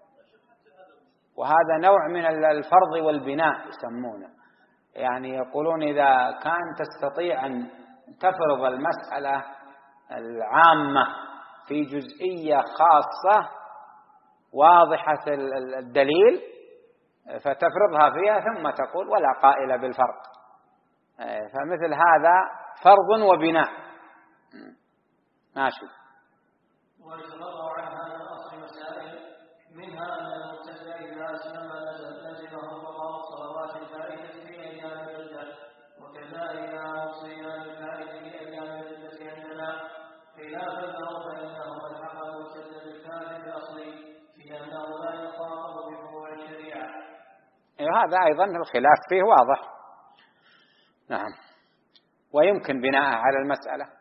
وهذا نوع من الفرض والبناء يسمونه. يعني يقولون إذا كان تستطيع أن تفرض المسألة العامة في جزئية خاصة واضحة الدليل فتفرضها فيها ثم تقول ولا قائل بالفرق، فمثل هذا فرض وبناء. ماشي. ويتبرع عن هذا الأصل مسائل، منها أن المبتدع إذا أسلم لزمه قضاء الصلوات الفائتة في أيام الردة، وكذلك الصيام الفائت في أيام الردة عندنا، خلافا له فإنه قد حق المرتد بالكافر الأصلي في أنه لا يخاطب بفروع الشريعة. هذا أيضا الخلاف فيه واضح. نعم. ويمكن بناء على المسألة.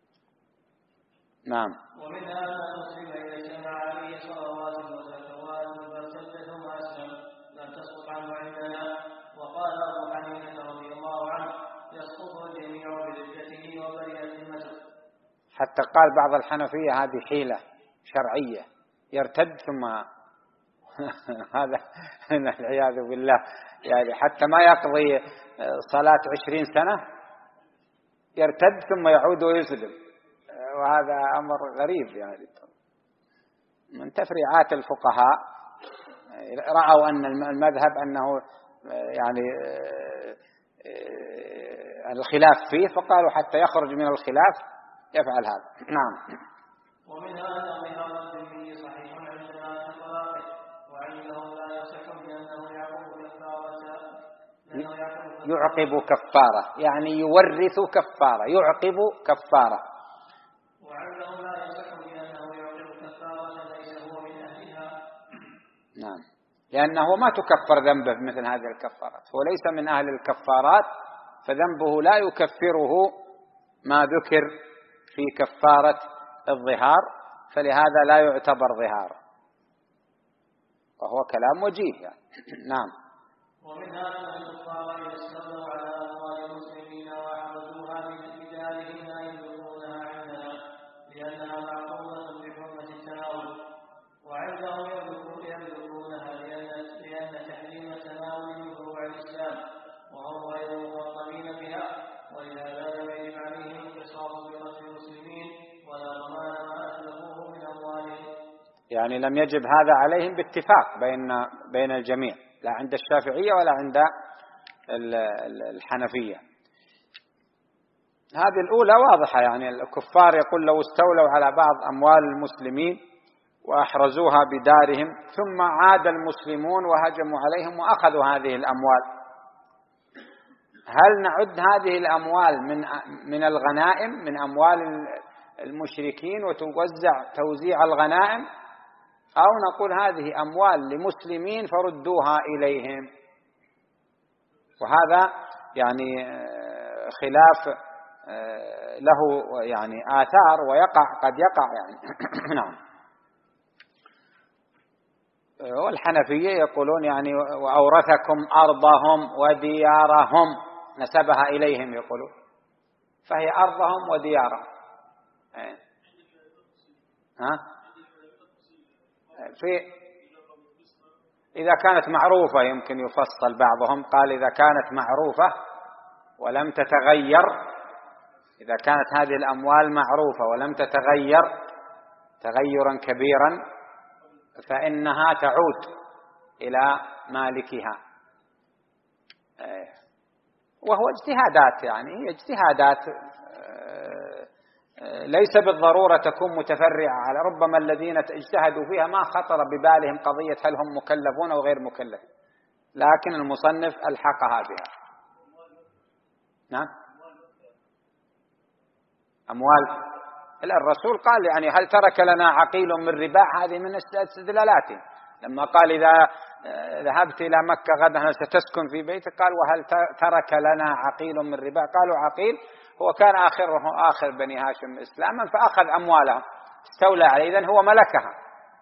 نعم. ومنها أن المسلم إذا جمع عليه صلوات وزكوات فارتد ثم أسلم لم تسقط عنه عند حتى قال بعض الحنفية هذه حيلة شرعية، يرتد ثم هذا العياذ بالله، يعني حتى ما يقضي صلاة 20 سنة يرتد ثم يعود ويسلم، وهذا أمر غريب. يعني من تفريعات الفقهاء رأوا أن المذهب أنه يعني الخلاف فيه، فقالوا حتى يخرج من الخلاف يفعل هذا. نعم. ومنها أن ظهار الذمي صحيح عند جماعة الطلاق، وعنده لا يصح بأنه يعقب كفارة، يعني يورث كفارة، يعقب كفارة. وعنده لا يصح بأنه يعقب كفارة ليس هو من أهلها. نعم، لأنه ما تكفر ذنبه مثل هذه الكفارات، هو ليس من أهل الكفارات، فذنبه لا يكفره ما ذكر في كفارة الظهار، فلهذا لا يعتبر ظهار، وهو كلام وجيه يعني. نعم. ومنها أن الكفار إذا استولوا على أموال المسلمين وأحرزوها بدارهم لا يملكونها عندنا لأنها معقولة بحرمة التناول، وعندهم يملكونها لأن تحريم التناول من فروع الإسلام وهم غير مخاطبين بها، ولهذا لم يجب عليهم القصاص بقتل المسلمين ولا ضمان ما أتلفوه من أموالهم. يعني لم يجب هذا عليهم باتفاق بين الجميع، لا عند الشافعية ولا عند الحنفية. هذه الأولى واضحة، يعني الكفار يقول لو استولوا على بعض أموال المسلمين وأحرزوها بدارهم ثم عاد المسلمون وهجموا عليهم وأخذوا هذه الأموال، هل نعد هذه الأموال من الغنائم، من أموال المشركين وتوزع توزيع الغنائم، أو نقول هذه أموال لمسلمين فردوها إليهم؟ وهذا يعني خلاف له يعني آثار ويقع، قد يقع يعني. نعم. والحنفية يقولون يعني وأورثكم أرضهم وديارهم، نسبها إليهم يقولون، فهي أرضهم وديارهم. إذا كانت معروفة يمكن يفصل بعضهم، قال إذا كانت معروفة ولم تتغير، إذا كانت هذه الأموال معروفة ولم تتغير تغيرا كبيرا فإنها تعود إلى مالكها. وهو اجتهادات، يعني هي اجتهادات ليس بالضرورة تكون متفرعة على، ربما الذين اجتهدوا فيها ما خطر ببالهم قضية هل هم مكلفون أو غير مكلفين، لكن المصنف ألحقها بها. نعم. أموال الرسول قال يعني هل ترك لنا عقيل من رباع، هذه من استدلالاته لما قال إذا ذهبت إلى مكة غدا هل ستسكن في بيتك، قال وهل ترك لنا عقيل من رباع، قالوا عقيل هو كان آخر بني هاشم إسلاما فأخذ أموالهم استولى عليه، إذن هو ملكها.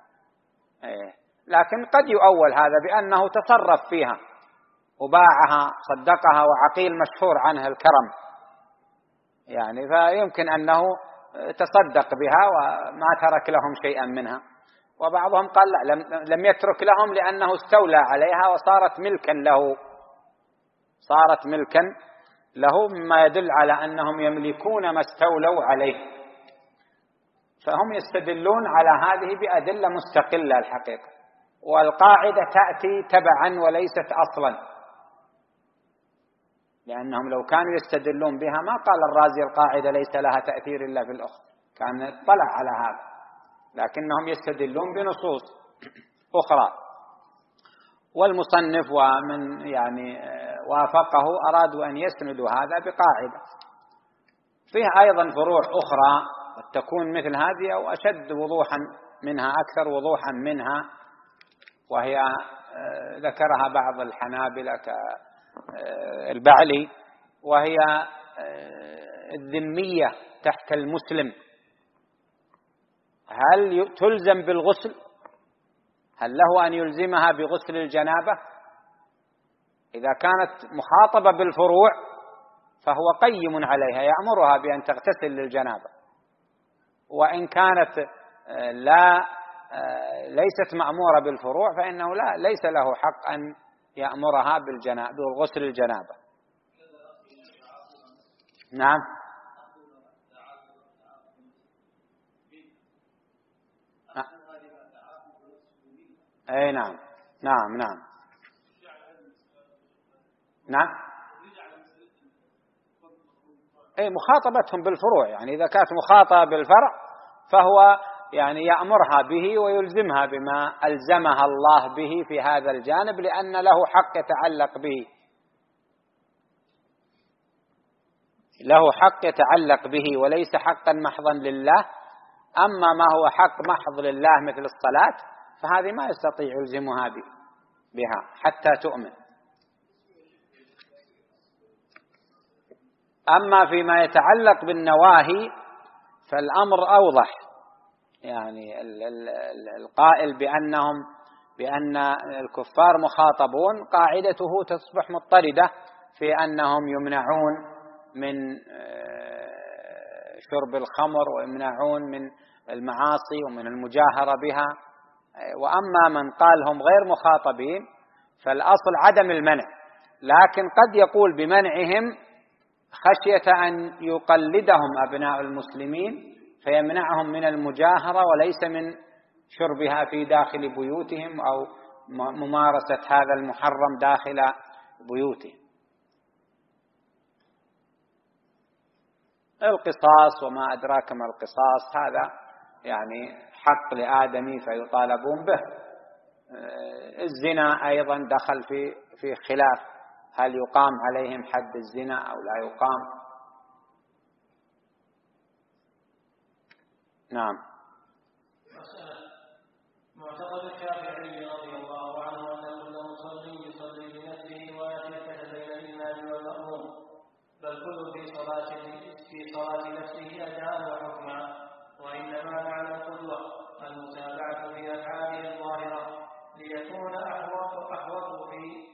لكن قد يؤول هذا بأنه تصرف فيها وباعها صدقها، وعقيل مشهور عنه الكرم، يعني فيمكن أنه تصدق بها وما ترك لهم شيئا منها. وبعضهم قال لا، لم يترك لهم لأنه استولى عليها وصارت ملكا له، صارت ملكا له، مما يدل على أنهم يملكون ما استولوا عليه، فهم يستدلون على هذه بأدلة مستقلة الحقيقة، والقاعدة تأتي تبعا وليست أصلا، لأنهم لو كانوا يستدلون بها ما قال الرازي القاعدة ليس لها تأثير إلا في الأخرى، كان اطلع على هذا، لكنهم يستدلون بنصوص أخرى. والمصنف ومن يعني وافقه أرادوا أن يسندوا هذا بقاعدة فيها أيضا فروع أخرى قد تكون مثل هذه أو أشد وضوحا منها، أكثر وضوحا منها، وهي ذكرها بعض الحنابلة كالبعلي، وهي الذمية تحت المسلم، هل تلزم بالغسل؟ هل له أن يلزمها بغسل الجنابة؟ إذا كانت مخاطبة بالفروع فهو قيم عليها، يأمرها بأن تغتسل للجنابة، وإن كانت ليست مأمورة بالفروع فإنه ليس له حق أن يأمرها بالغسل الجنابة. نعم. أي نعم. نعم نعم نعم. أي مخاطبتهم بالفروع، يعني إذا كانت مخاطبة بالفرع فهو يعني يأمرها به ويلزمها بما ألزمها الله به في هذا الجانب، لأن له حق يتعلق به، له حق يتعلق به وليس حقا محضا لله. أما ما هو حق محض لله مثل الصلاة فهذه ما يستطيع يلزمها بها حتى تؤمن. أما فيما يتعلق بالنواهي فالأمر أوضح، يعني القائل بأن الكفار مخاطبون قاعدته تصبح مضطردة في أنهم يمنعون من شرب الخمر ويمنعون من المعاصي ومن المجاهرة بها. وأما من قال هم غير مخاطبين فالأصل عدم المنع، لكن قد يقول بمنعهم خشية أن يقلدهم أبناء المسلمين فيمنعهم من المجاهرة وليس من شربها في داخل بيوتهم أو ممارسة هذا المحرم داخل بيوتهم. القصاص وما أدراك ما القصاص، هذا يعني حق لآدمي فيطالبون به. الزنا أيضا دخل في خلاف، هل يقام عليهم حد الزنا أو لا يقام؟ نعم. معتقد الشافعي رضي الله عنه أن كل مصلي يصلي لنفسه ولا شركة بين الإمام والمأموم، بل كل في صلاة نفسه أداء وحكما، وإنما معنى القدوة المتابعة في أفعاله الظاهرة ليكون أحوط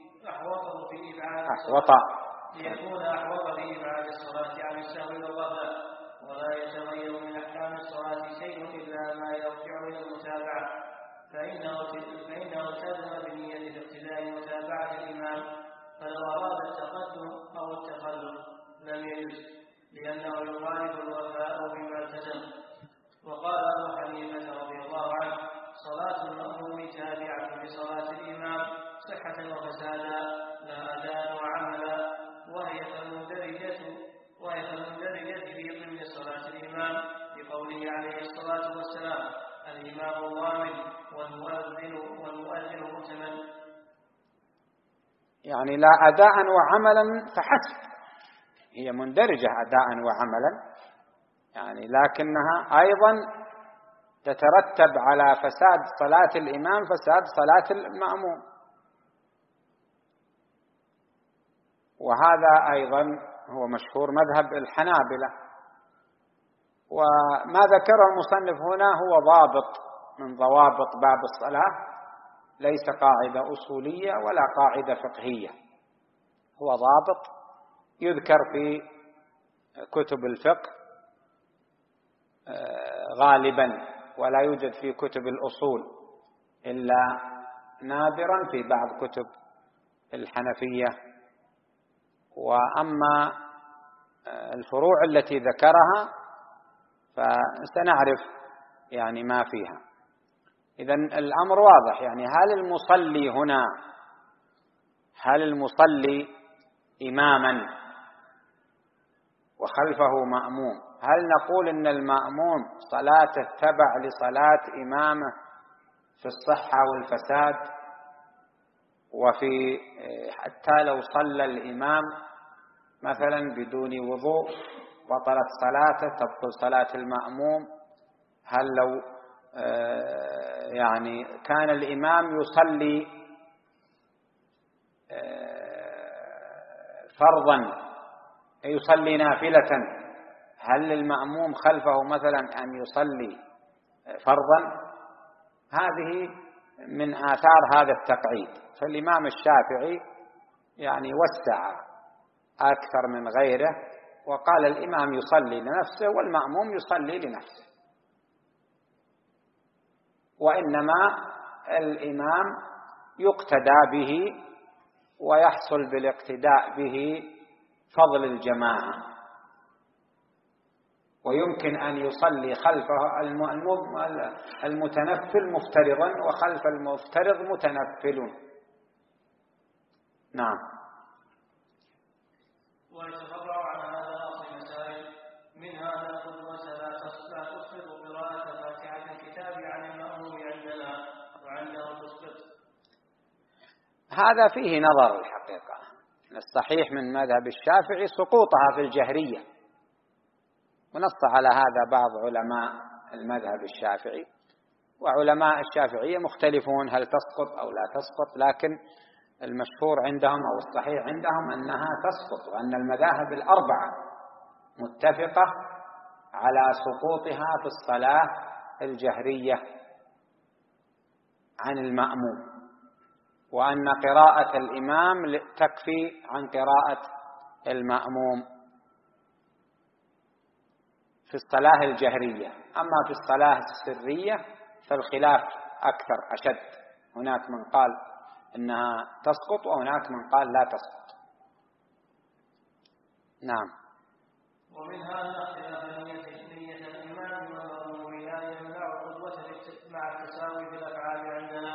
في إبعاد الصلاة عن السهو والغفلة، ولا يتغير من أحكام الصلاة شيء إلا ما يرجع إلى المتابعة، فإنه التزم بنية الاقتداء متابعة الإمام، فلو أراد التقدم أو التخلف لم يجوز، لأنه يغالب الوفاء بما التزم. وقال أبو حنيفة رضي الله عنه: صلاة المأموم تابعة لصلاة الإمام صحة وفسادا لا أداء وعملا، وهي كالمندرجة في ضمن صلاة الإمام بقوله عليه الصلاة والسلام: الإمام ضامن والمؤذن مؤتمن. يعني لا أداء وعملا فحسب، هي مندرجة أداء وعملا يعني، لكنها أيضا تترتب على فساد صلاة الإمام فساد صلاة المأموم. وهذا أيضا هو مشهور مذهب الحنابلة. وما ذكره المصنف هنا هو ضابط من ضوابط باب الصلاة، ليس قاعدة أصولية ولا قاعدة فقهية، هو ضابط يذكر في كتب الفقه غالبا، ولا يوجد في كتب الأصول إلا نادرا في بعض كتب الحنفية. وأما الفروع التي ذكرها فسنعرف يعني ما فيها. إذن الأمر واضح، يعني هل المصلي إماما وخلفه مأموم، هل نقول إن المأموم صلاته تبع لصلاة إمامه في الصحة والفساد، وفي حتى لو صلى الإمام مثلا بدون وضوء بطلت صلاته تبطل صلاة المأموم؟ هل لو يعني كان الإمام يصلي فرضا يصلي نافلة، هل للمأموم خلفه مثلا أن يصلي فرضا؟ هذه من آثار هذا التقعيد. فالإمام الشافعي يعني وسع أكثر من غيره وقال الإمام يصلي لنفسه والمأموم يصلي لنفسه، وإنما الإمام يقتدى به ويحصل بالاقتداء به فضل الجماعة، ويمكن أن يصلي خلفه المتنفل مفترضا وخلف المفترض متنفل. نعم. ويتفرع عن هذا الأصل مسائل، منها أن القدوة لا تسقط قراءة فاتحة الكتاب عن المأموم عندنا، وعنده تسقط. هذا فيه نظر الحقيقة. الصحيح من مذهب الشافعي سقوطها في الجهرية، ونص على هذا بعض علماء المذهب الشافعي، وعلماء الشافعية مختلفون هل تسقط أو لا تسقط، لكن المشهور عندهم أو الصحيح عندهم أنها تسقط، وأن المذاهب الأربعة متفقة على سقوطها في الصلاة الجهرية عن المأموم، وأن قراءة الإمام تكفي عن قراءة المأموم في الصلاة الجهرية. أما في الصلاة السرية فالخلاف أكثر أشد، هناك من قال إنها تسقط وهناك من قال لا تسقط. نعم. ومنها أن اختلاف نية الإمام والمأموم لا يمنع القدوة مع التساوي في الأفعال عندنا،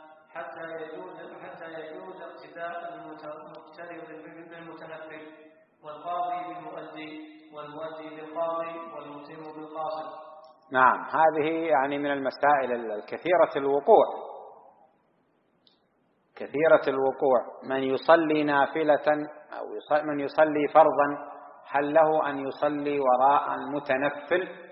حتى يجوز اقتداء المقتدر بالمتنفل، والقاضي بالمؤدي، والمؤدي بالقاضي، والمتم بالقاصد. نعم، هذه يعني من المسائل الكثيرة الوقوع، كثيرة الوقوع. من يصلي نافلة أو من يصلي فرضا هل له أن يصلي وراء المتنفل؟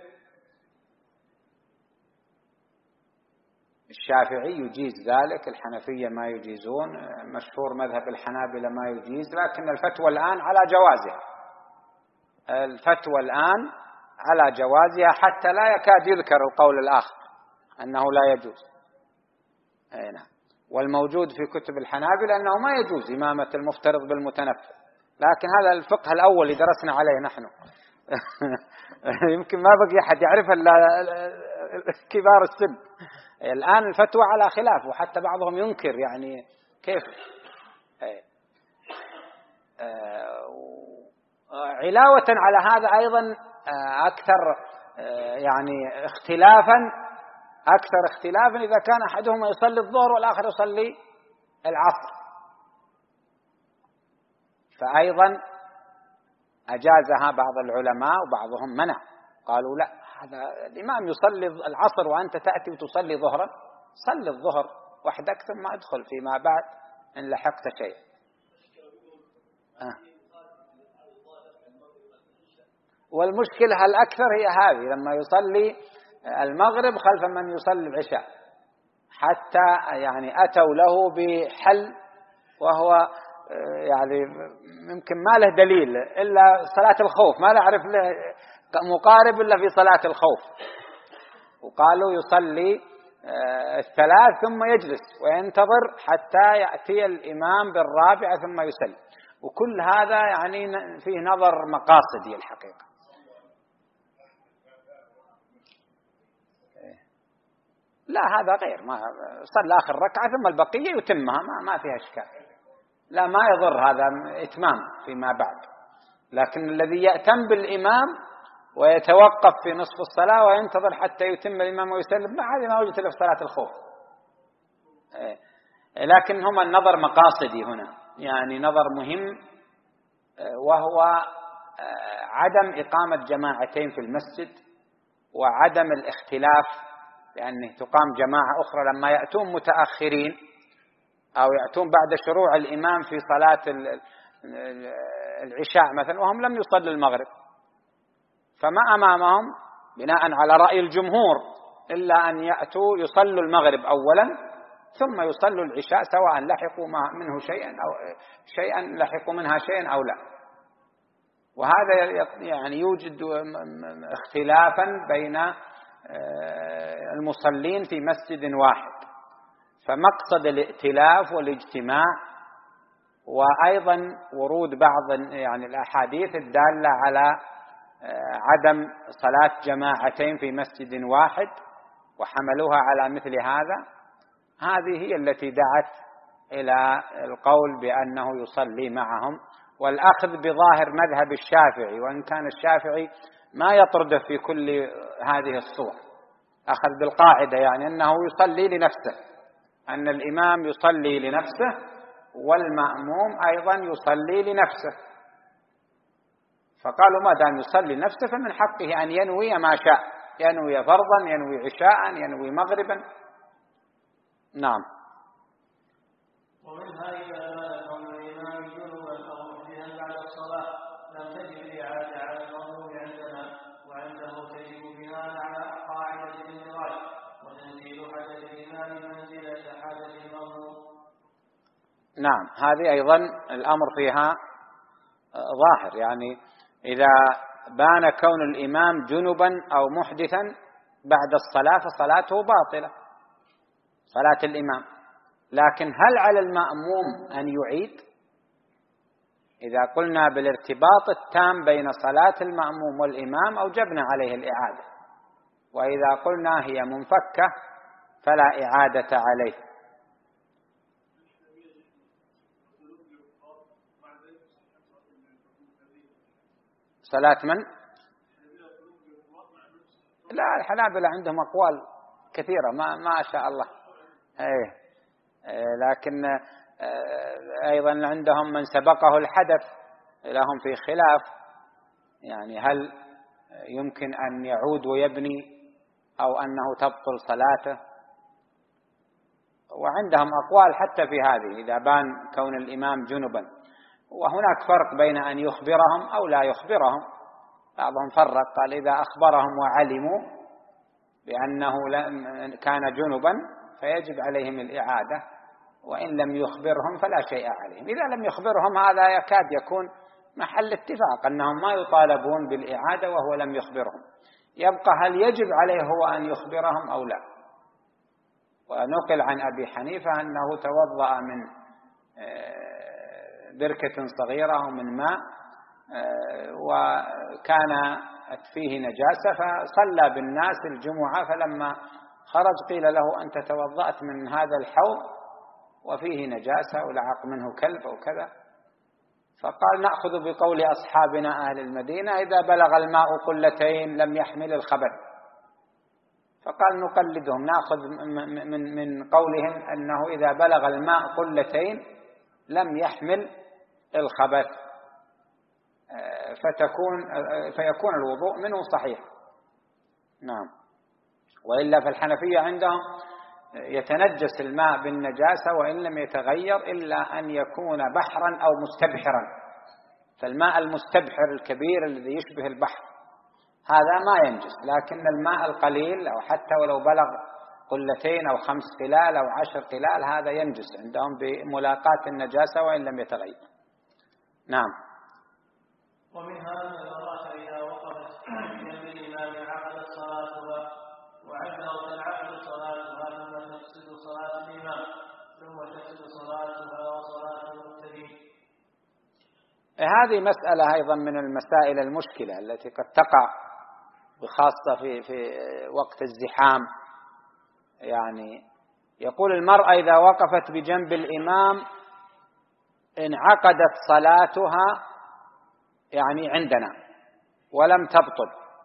الشافعي يجيز ذلك، الحنفية ما يجيزون، مشهور مذهب الحنابلة ما يجيز، لكن الفتوى الآن على جوازها، الفتوى الآن على جوازها، حتى لا يكاد يذكر القول الآخر أنه لا يجوز. نعم. والموجود في كتب الحنابلة أنه ما يجوز إمامة المفترض بالمتنفل، لكن هذا الفقه الأول اللي درسنا عليه نحن يمكن ما بقي أحد يعرفه إلا كبار السن. الآن الفتوى على خلاف، وحتى بعضهم ينكر يعني كيف. علاوة على هذا أيضا أكثر يعني أكثر اختلافا إذا كان أحدهما يصلي الظهر والآخر يصلي العصر، فأيضا أجازها بعض العلماء وبعضهم منع، قالوا لا، هذا الإمام يصلي العصر وأنت تأتي وتصلي ظهرا، صلي الظهر وحدك ثم أدخل فيما بعد إن لحقت شيء. والمشكلة الأكثر هي هذه، لما يصلي المغرب خلف من يصلي العشاء، حتى يعني أتوا له بحل وهو يعني يمكن ما له دليل إلا صلاة الخوف، ما نعرف له مقارب إلا في صلاة الخوف، وقالوا يصلي الثلاث ثم يجلس وينتظر حتى يأتي الإمام بالرابعة ثم يسلم، وكل هذا يعني فيه نظر مقاصدي الحقيقة. لا، هذا غير، ما صلى آخر ركعة ثم البقية يتمها، ما فيها إشكال، لا ما يضر، هذا إتمام فيما بعد. لكن الذي يأتم بالإمام ويتوقف في نصف الصلاة وينتظر حتى يتم الإمام ويسلم، هذه ما وجدت في صلاة الخوف. لكن هما النظر مقاصدي هنا، يعني نظر مهم، وهو عدم إقامة جماعتين في المسجد، وعدم الاختلاف، لأنه تقام جماعة أخرى لما يأتون متأخرين أو يأتون بعد شروع الإمام في صلاة العشاء مثلا وهم لم يصلوا المغرب، فما أمامهم بناء على رأي الجمهور إلا أن يأتوا يصلوا المغرب أولا ثم يصلوا العشاء، سواء لحقوا منه شيئا لحقوا منها شيئا أو لا. وهذا يعني يوجد اختلافا بين المصلين في مسجد واحد، فمقصد الائتلاف والاجتماع، وأيضا ورود بعض يعني الأحاديث الدالة على عدم صلاة جماعتين في مسجد واحد، وحملوها على مثل هذا، هذه هي التي دعت إلى القول بأنه يصلي معهم، والأخذ بظاهر مذهب الشافعي، وإن كان الشافعي ما يطرده في كل هذه الصور، أخذ بالقاعدة يعني أنه يصلي لنفسه، أن الإمام يصلي لنفسه والمأموم أيضا يصلي لنفسه، فقالوا ما دام يصلي لنفسه فمن حقه أن ينوي ما شاء، ينوي فرضا، ينوي عشاء، ينوي مغربا. نعم. ومنها إذا بال كون الإمام جنبا أو محدثا بعد الصلاة لم تجب الإعادة على المأموم عندنا، وعنده تجب بناء على قاعدة الانفراد وتنزيل حدث الإمام منزلة حدث المأموم. نعم، هذه أيضا الأمر فيها ظاهر، يعني إذا بان كون الإمام جنبا أو محدثا بعد الصلاة فصلاته باطلة، صلاة الإمام، لكن هل على المأموم أن يعيد؟ إذا قلنا بالارتباط التام بين صلاة المأموم والإمام أوجبنا عليه الإعادة، وإذا قلنا هي منفكة فلا إعادة عليه. صلاة من؟ لا، الحنابلة عندهم أقوال كثيرة ما شاء الله، لكن أيضا عندهم من سبقه الحدث لهم في خلاف، يعني هل يمكن أن يعود ويبني أو أنه تبطل صلاته، وعندهم أقوال حتى في هذه إذا بان كون الإمام جنبا، وهناك فرق بين أن يخبرهم أو لا يخبرهم، بعضهم فرق قال إذا أخبرهم وعلموا بأنه كان جنبا فيجب عليهم الإعادة، وإن لم يخبرهم فلا شيء عليهم. إذا لم يخبرهم هذا يكاد يكون محل اتفاق أنهم ما يطالبون بالإعادة وهو لم يخبرهم، يبقى هل يجب عليه هو أن يخبرهم أو لا. ونقل عن أبي حنيفة أنه توضأ من بركة صغيرة ومن ماء وكان فيه نجاسة فصلى بالناس الجمعة، فلما خرج قيل له أنت توضأت من هذا الحوض وفيه نجاسة ولعق منه كلب أو كذا، فقال نأخذ بقول أصحابنا أهل المدينة إذا بلغ الماء قلتين لم يحمل الخبث، فقال نقلدهم نأخذ من قولهم أنه إذا بلغ الماء قلتين لم يحمل الخبث، فيكون الوضوء منه صحيح. نعم. وإلا فالحنفية عندهم يتنجس الماء بالنجاسة وإن لم يتغير إلا أن يكون بحرا أو مستبحرا، فالماء المستبحر الكبير الذي يشبه البحر هذا ما ينجس، لكن الماء القليل أو حتى ولو بلغ قلتين أو 5 قلال أو 10 قلال هذا ينجس عندهم بملاقاة النجاسة وإن لم يتغير. نعم. ومنها أن المرأة إذا وقفت جنب الإمام عقدت صلاتها، وعنده تنعقد صلاتها ثم تفسد صلاة الإمام ثم تفسد صلاتها وصلاة المقتدين. هذه مسألة أيضا من المسائل المشكلة التي قد تقع بخاصة في وقت الزحام، يعني يقول المرأة إذا وقفت بجنب الإمام انعقدت صلاتها يعني عندنا ولم تبطل،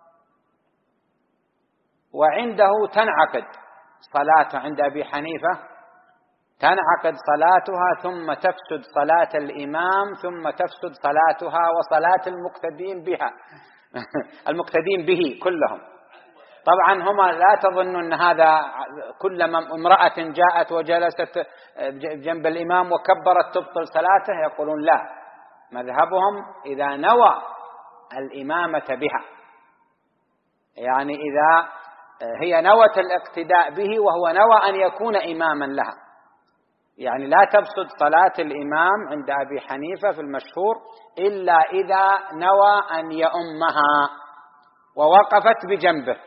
وعنده تنعقد صلاته عند أبي حنيفة، تنعقد صلاتها ثم تفسد صلاة الإمام ثم تفسد صلاتها وصلاة المقتدين بها المقتدين به كلهم. طبعا هما لا تظنوا أن هذا كلما امرأة جاءت وجلست جنب الإمام وكبرت تبطل صلاته، يقولون لا، مذهبهم إذا نوى الإمامة بها، يعني إذا هي نوت الاقتداء به وهو نوى أن يكون إماما لها، يعني لا تفسد صلاة الإمام عند أبي حنيفة في المشهور إلا إذا نوى أن يؤمها ووقفت بجنبه،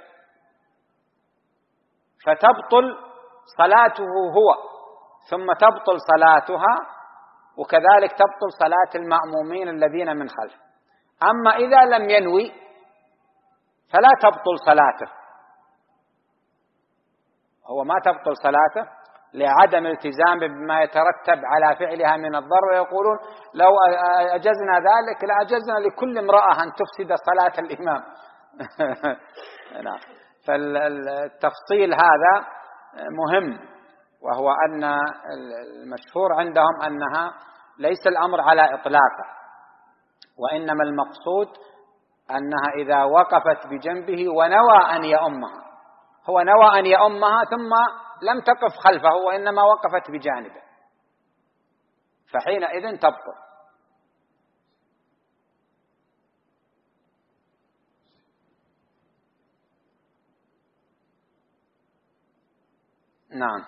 فتبطل صلاته هو ثم تبطل صلاتها، وكذلك تبطل صلاة المأمومين الذين من خلفه. أما إذا لم ينوي فلا تبطل صلاته، هو ما تبطل صلاته لعدم التزام بما يترتب على فعلها من الضر، ويقولون لو أجزنا ذلك لأجزنا لكل امرأة أن تفسد صلاة الإمام. فالتفصيل هذا مهم، وهو أن المشهور عندهم أنها ليس الأمر على إطلاقه، وإنما المقصود أنها إذا وقفت بجنبه ونوى أن يؤمها، هو نوى أن يؤمها ثم لم تقف خلفه وإنما وقفت بجانبه، فحينئذ تبطل. نعم.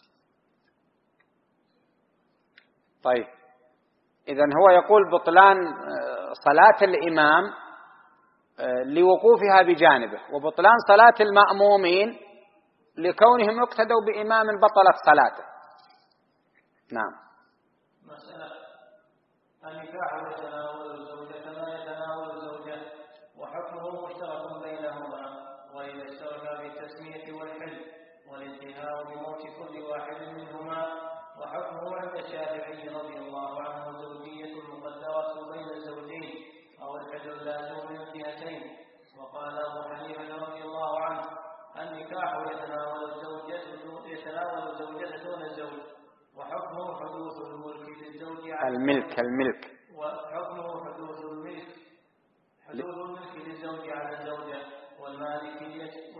طيب، إذن هو يقول بطلان صلاة الإمام لوقوفها بجانبه، وبطلان صلاة المأمومين لكونهم اقتدوا بإمام بطلت صلاته. نعم. مسألة: النكاح يتناول الزوجة كما يتناول الزوجة، وحكمه مشترك بينهما، وإذا اشتركا بالتسمية والحل والانتهاء بموت كل واحد منهما، وحكمه عند الشافعي رضي الله عنه الزوجية المقدرة بين الزوجين أو الحل اللازم من الجهتين. وقال أبو حنيفة رضي الله عنه: النكاح يتناول الزوجة دون الزوج، وحكمه حدوث الملك للزوج الملك وحكمه حدوث الملك للزوج على الزوجة، والمالكية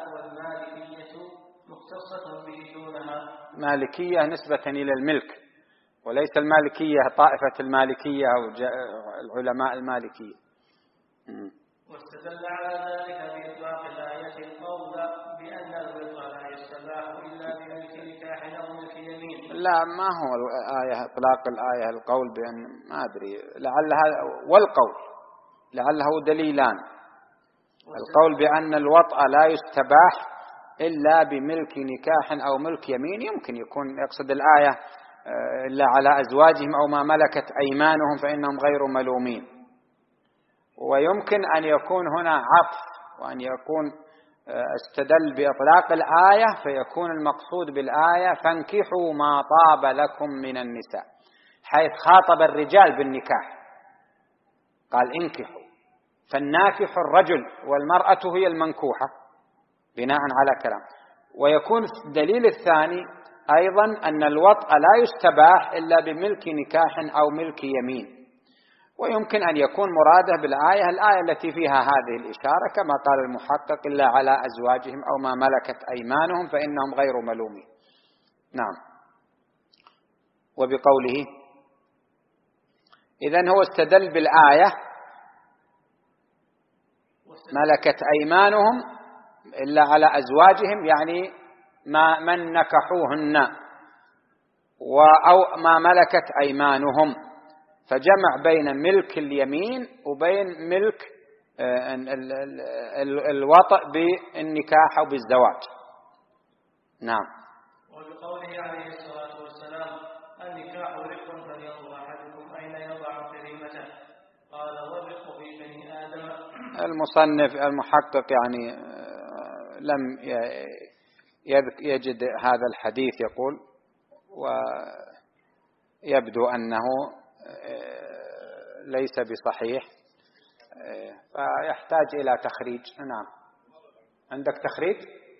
مختصة به دونها. مالكية نسبة إلى الملك، وليس المالكية طائفة المالكية أو العلماء المالكية. واستدل على ذلك بإطلاق الآية القول بأن الوطء لا يستباح إلا بملك نكاح أو ملك يمين. لا، ما هو الآية إطلاق الآية القول بأن ما أدري، لعلها والقول لعله دليلان. القول بأن الوطء لا يستباح إلا بملك نكاح أو ملك يمين يمكن يكون يقصد الآية إلا على أزواجهم أو ما ملكت أيمانهم فإنهم غير ملومين، ويمكن أن يكون هنا عطف، وأن يكون استدل بإطلاق الآية فيكون المقصود بالآية فانكحوا ما طاب لكم من النساء، حيث خاطب الرجال بالنكاح قال انكحوا، فالناكح الرجل والمرأة هي المنكوحة بناء على كلام. ويكون الدليل الثاني أيضا أن الوطء لا يستباح إلا بملك نكاح أو ملك يمين، ويمكن أن يكون مراده بالآية الآية التي فيها هذه الإشارة كما قال المحقق إلا على أزواجهم أو ما ملكت أيمانهم فإنهم غير ملومين. نعم. وبقوله إذن هو استدل بالآية ملكت أيمانهم إلا على أزواجهم، يعني من نكحوهن أو ما ملكت أيمانهم، فجمع بين ملك اليمين وبين ملك الوطء بالنكاح أو بالزواج. نعم. وبقوله عليه الصلاة والسلام: النكاح رق فلينظر أحدكم أين يضع كريمته، قال: والرق في بني آدم. المصنف المحقق يعني لم يجد هذا الحديث يقول، ويبدو أنه ليس بصحيح، فيحتاج إلى تخريج. نعم. عندك تخريج؟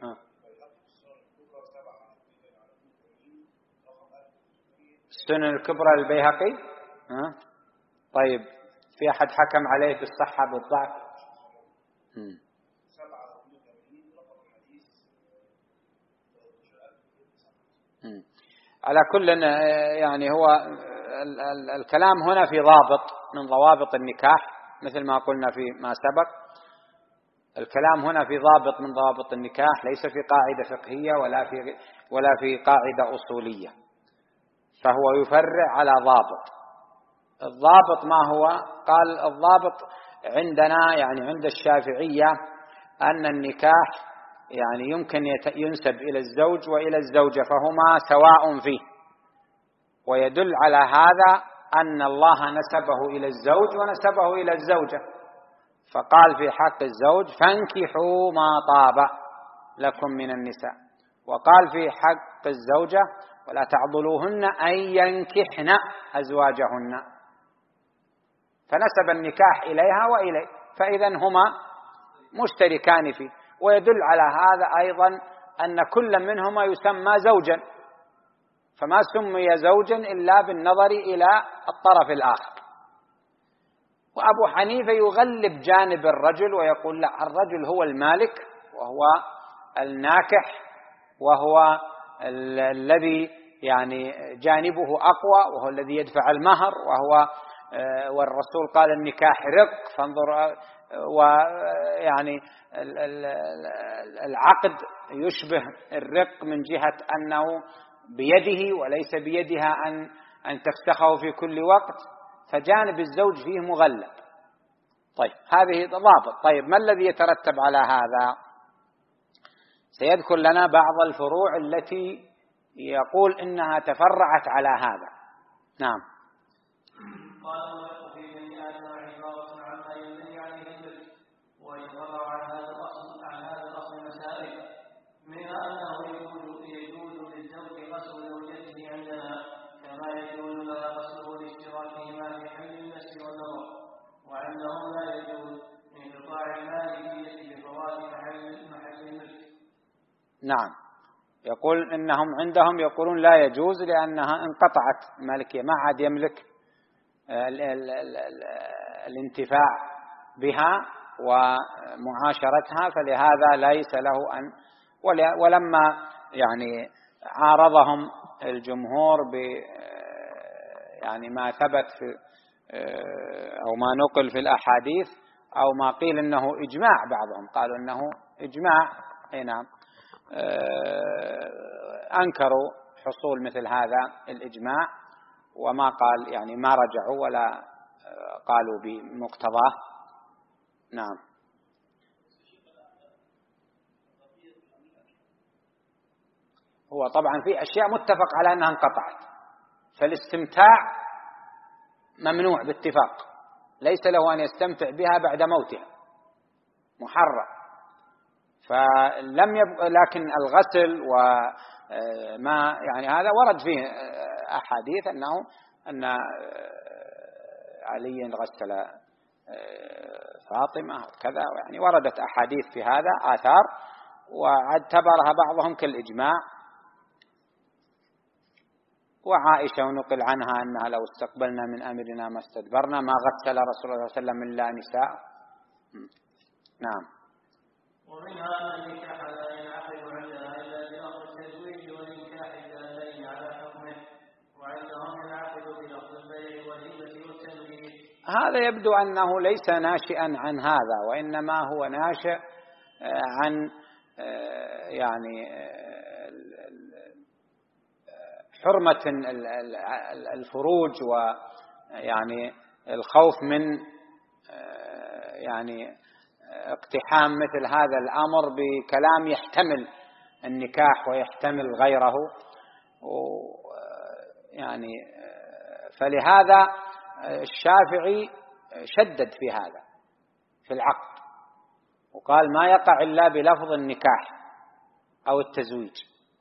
السنن الكبرى للبيهقي. طيب، في أحد حكم عليه بالصحة بالضعف؟ على كل يعني هو الكلام هنا في ضابط من ضوابط النكاح، مثل ما قلنا في ما سبق، الكلام هنا في ضابط من ضوابط النكاح، ليس في قاعدة فقهية ولا في قاعدة أصولية، فهو يفرع على ضابط. الضابط ما هو؟ قال الضابط عندنا يعني عند الشافعية أن النكاح يعني يمكن ينسب إلى الزوج وإلى الزوجة فهما سواء فيه، ويدل على هذا أن الله نسبه إلى الزوج ونسبه إلى الزوجة، فقال في حق الزوج: فانكحوا ما طاب لكم من النساء، وقال في حق الزوجة ولا تعضلوهن أن ينكحن أزواجهن، فنسب النكاح إليها وإليه، فإذا هما مشتركان فيه. ويدل على هذا أيضا أن كل منهما يسمى زوجا، فما سمي زوجا إلا بالنظر إلى الطرف الآخر. وأبو حنيفة يغلب جانب الرجل ويقول لا، الرجل هو المالك وهو الناكح وهو الذي يعني جانبه أقوى، وهو الذي يدفع المهر، والرسول قال النكاح رق، فانظر، ويعني العقد يشبه الرق من جهة أنه بيده وليس بيدها أن تفسخه في كل وقت، فجانب الزوج فيه مغلب. طيب هذه ضابط. طيب ما الذي يترتب على هذا؟ سيذكر لنا بعض الفروع التي يقول إنها تفرعت على هذا. نعم. قال في جميع عبارة عما ينبني عليه الفقه، ويتفرع عن هذا الأصل مسائل، منها أنه يجوز للزوج غسل زوجته عندنا كما يجوز لها غسله لاشتراكهما في حل المس والنظر، وعندهم لا يجوز لانقطاع المالكية بفوات محل الملك. نعم، يقول إنهم عندهم يقولون لا يجوز لأنها انقطعت المالكية، ما عاد يملك الانتفاع بها ومعاشرتها، فلهذا ليس له أن. ولما يعني عارضهم الجمهور يعني ما ثبت في أو ما نقل في الأحاديث أو ما قيل إنه إجماع، بعضهم قالوا إنه إجماع، نعم، أنكروا حصول مثل هذا الإجماع، وما قال يعني ما رجعوا ولا قالوا بمقتضاه. نعم. هو طبعا في أشياء متفق على أنها انقطعت، فالاستمتاع ممنوع باتفاق، ليس له أن يستمتع بها بعد موتها، محرم. لكن الغسل وما يعني هذا ورد فيه أحاديث أن علي غسل فاطمة وكذا، يعني وردت أحاديث في هذا، آثار، واعتبرها بعضهم كالإجماع. وعائشة ونقل عنها أنها لو استقبلنا من أمرنا ما استدبرنا، ما غسل رسول الله صلى الله عليه وسلم إلا نساء. نعم. ومنها أن النكاح لا ينعقد عندها إلا بلفظ التزويج والنكاح الدالين على حكمه، وعندهم ينعقد بلفظ البيع والهبة والتمليك. هذا يبدو أنه ليس ناشئا عن هذا، وإنما هو ناشئ عن يعني حرمة الفروج، ويعني الخوف من يعني اقتحام مثل هذا الأمر بكلام يحتمل النكاح ويحتمل غيره، يعني فلهذا الشافعي شدد في هذا في العقد، وقال ما يقع إلا بلفظ النكاح أو التزويج.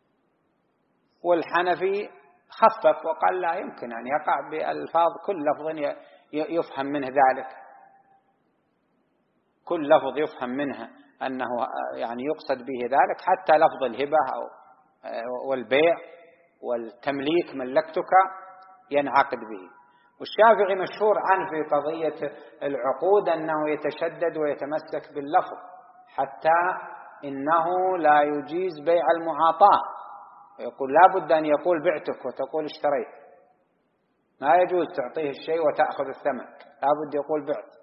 والحنفي خفف وقال لا يمكن أن يقع بألفاظ كل لفظ يفهم منه ذلك، كل لفظ يفهم منه أنه يعني يقصد به ذلك، حتى لفظ الهبة والبيع والتمليك ملكتك ينعقد به. والشافعي مشهور عنه في قضية العقود أنه يتشدد ويتمسك باللفظ، حتى إنه لا يجيز بيع المعاطاة، يقول لا بد أن يقول بعتك وتقول اشتريت، ما يجوز تعطيه الشيء وتأخذ الثمن، لا بد يقول بعت.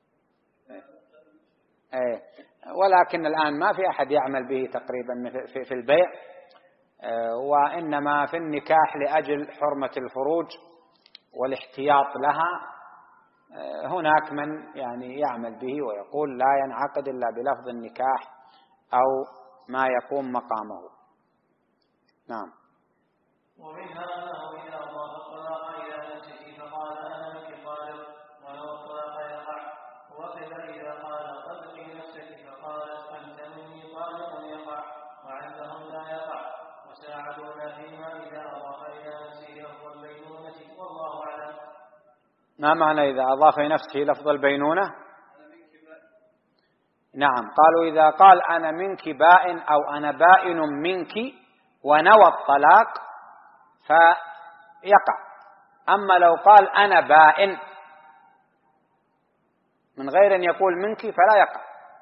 ولكن الآن ما في أحد يعمل به تقريبا في البيع، وإنما في النكاح لأجل حرمة الفروج والاحتياط لها هناك من يعني يعمل به ويقول لا ينعقد إلا بلفظ النكاح أو ما يقوم مقامه. نعم. ومنها أنه إذا أضاف الطلاق إلى نفسه فقال أنا منك طالق ولو الطلاق يقع، وكذا إذا قال طلقي نفسك فقالت أنت مني طالق يقع، وعندهم لا يقع، ما معنى إذا أضاف نفسه لفظ البينونة؟ نعم، قالوا إذا قال أنا منك بائن أو أنا بائن منك ونوى الطلاق فيقع. أما لو قال أنا بائن من غير أن يقول منك فلا يقع.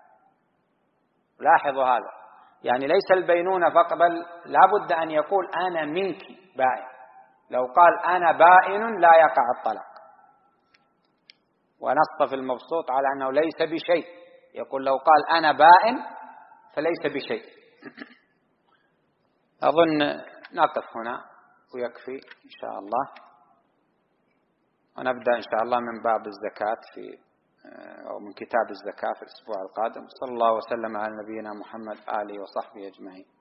لاحظوا هذا، يعني ليس البينونة فقط، بل لابد أن يقول أنا منك بائن. لو قال أنا بائن لا يقع الطلاق. ونص في المبسوط على أنه ليس بشيء، يقول لو قال أنا بائن فليس بشيء. أظن نقف هنا ويكفي إن شاء الله، ونبدأ إن شاء الله من باب الزكاة أو من كتاب الزكاة في الأسبوع القادم. صلى الله وسلم على نبينا محمد آله وصحبه أجمعين.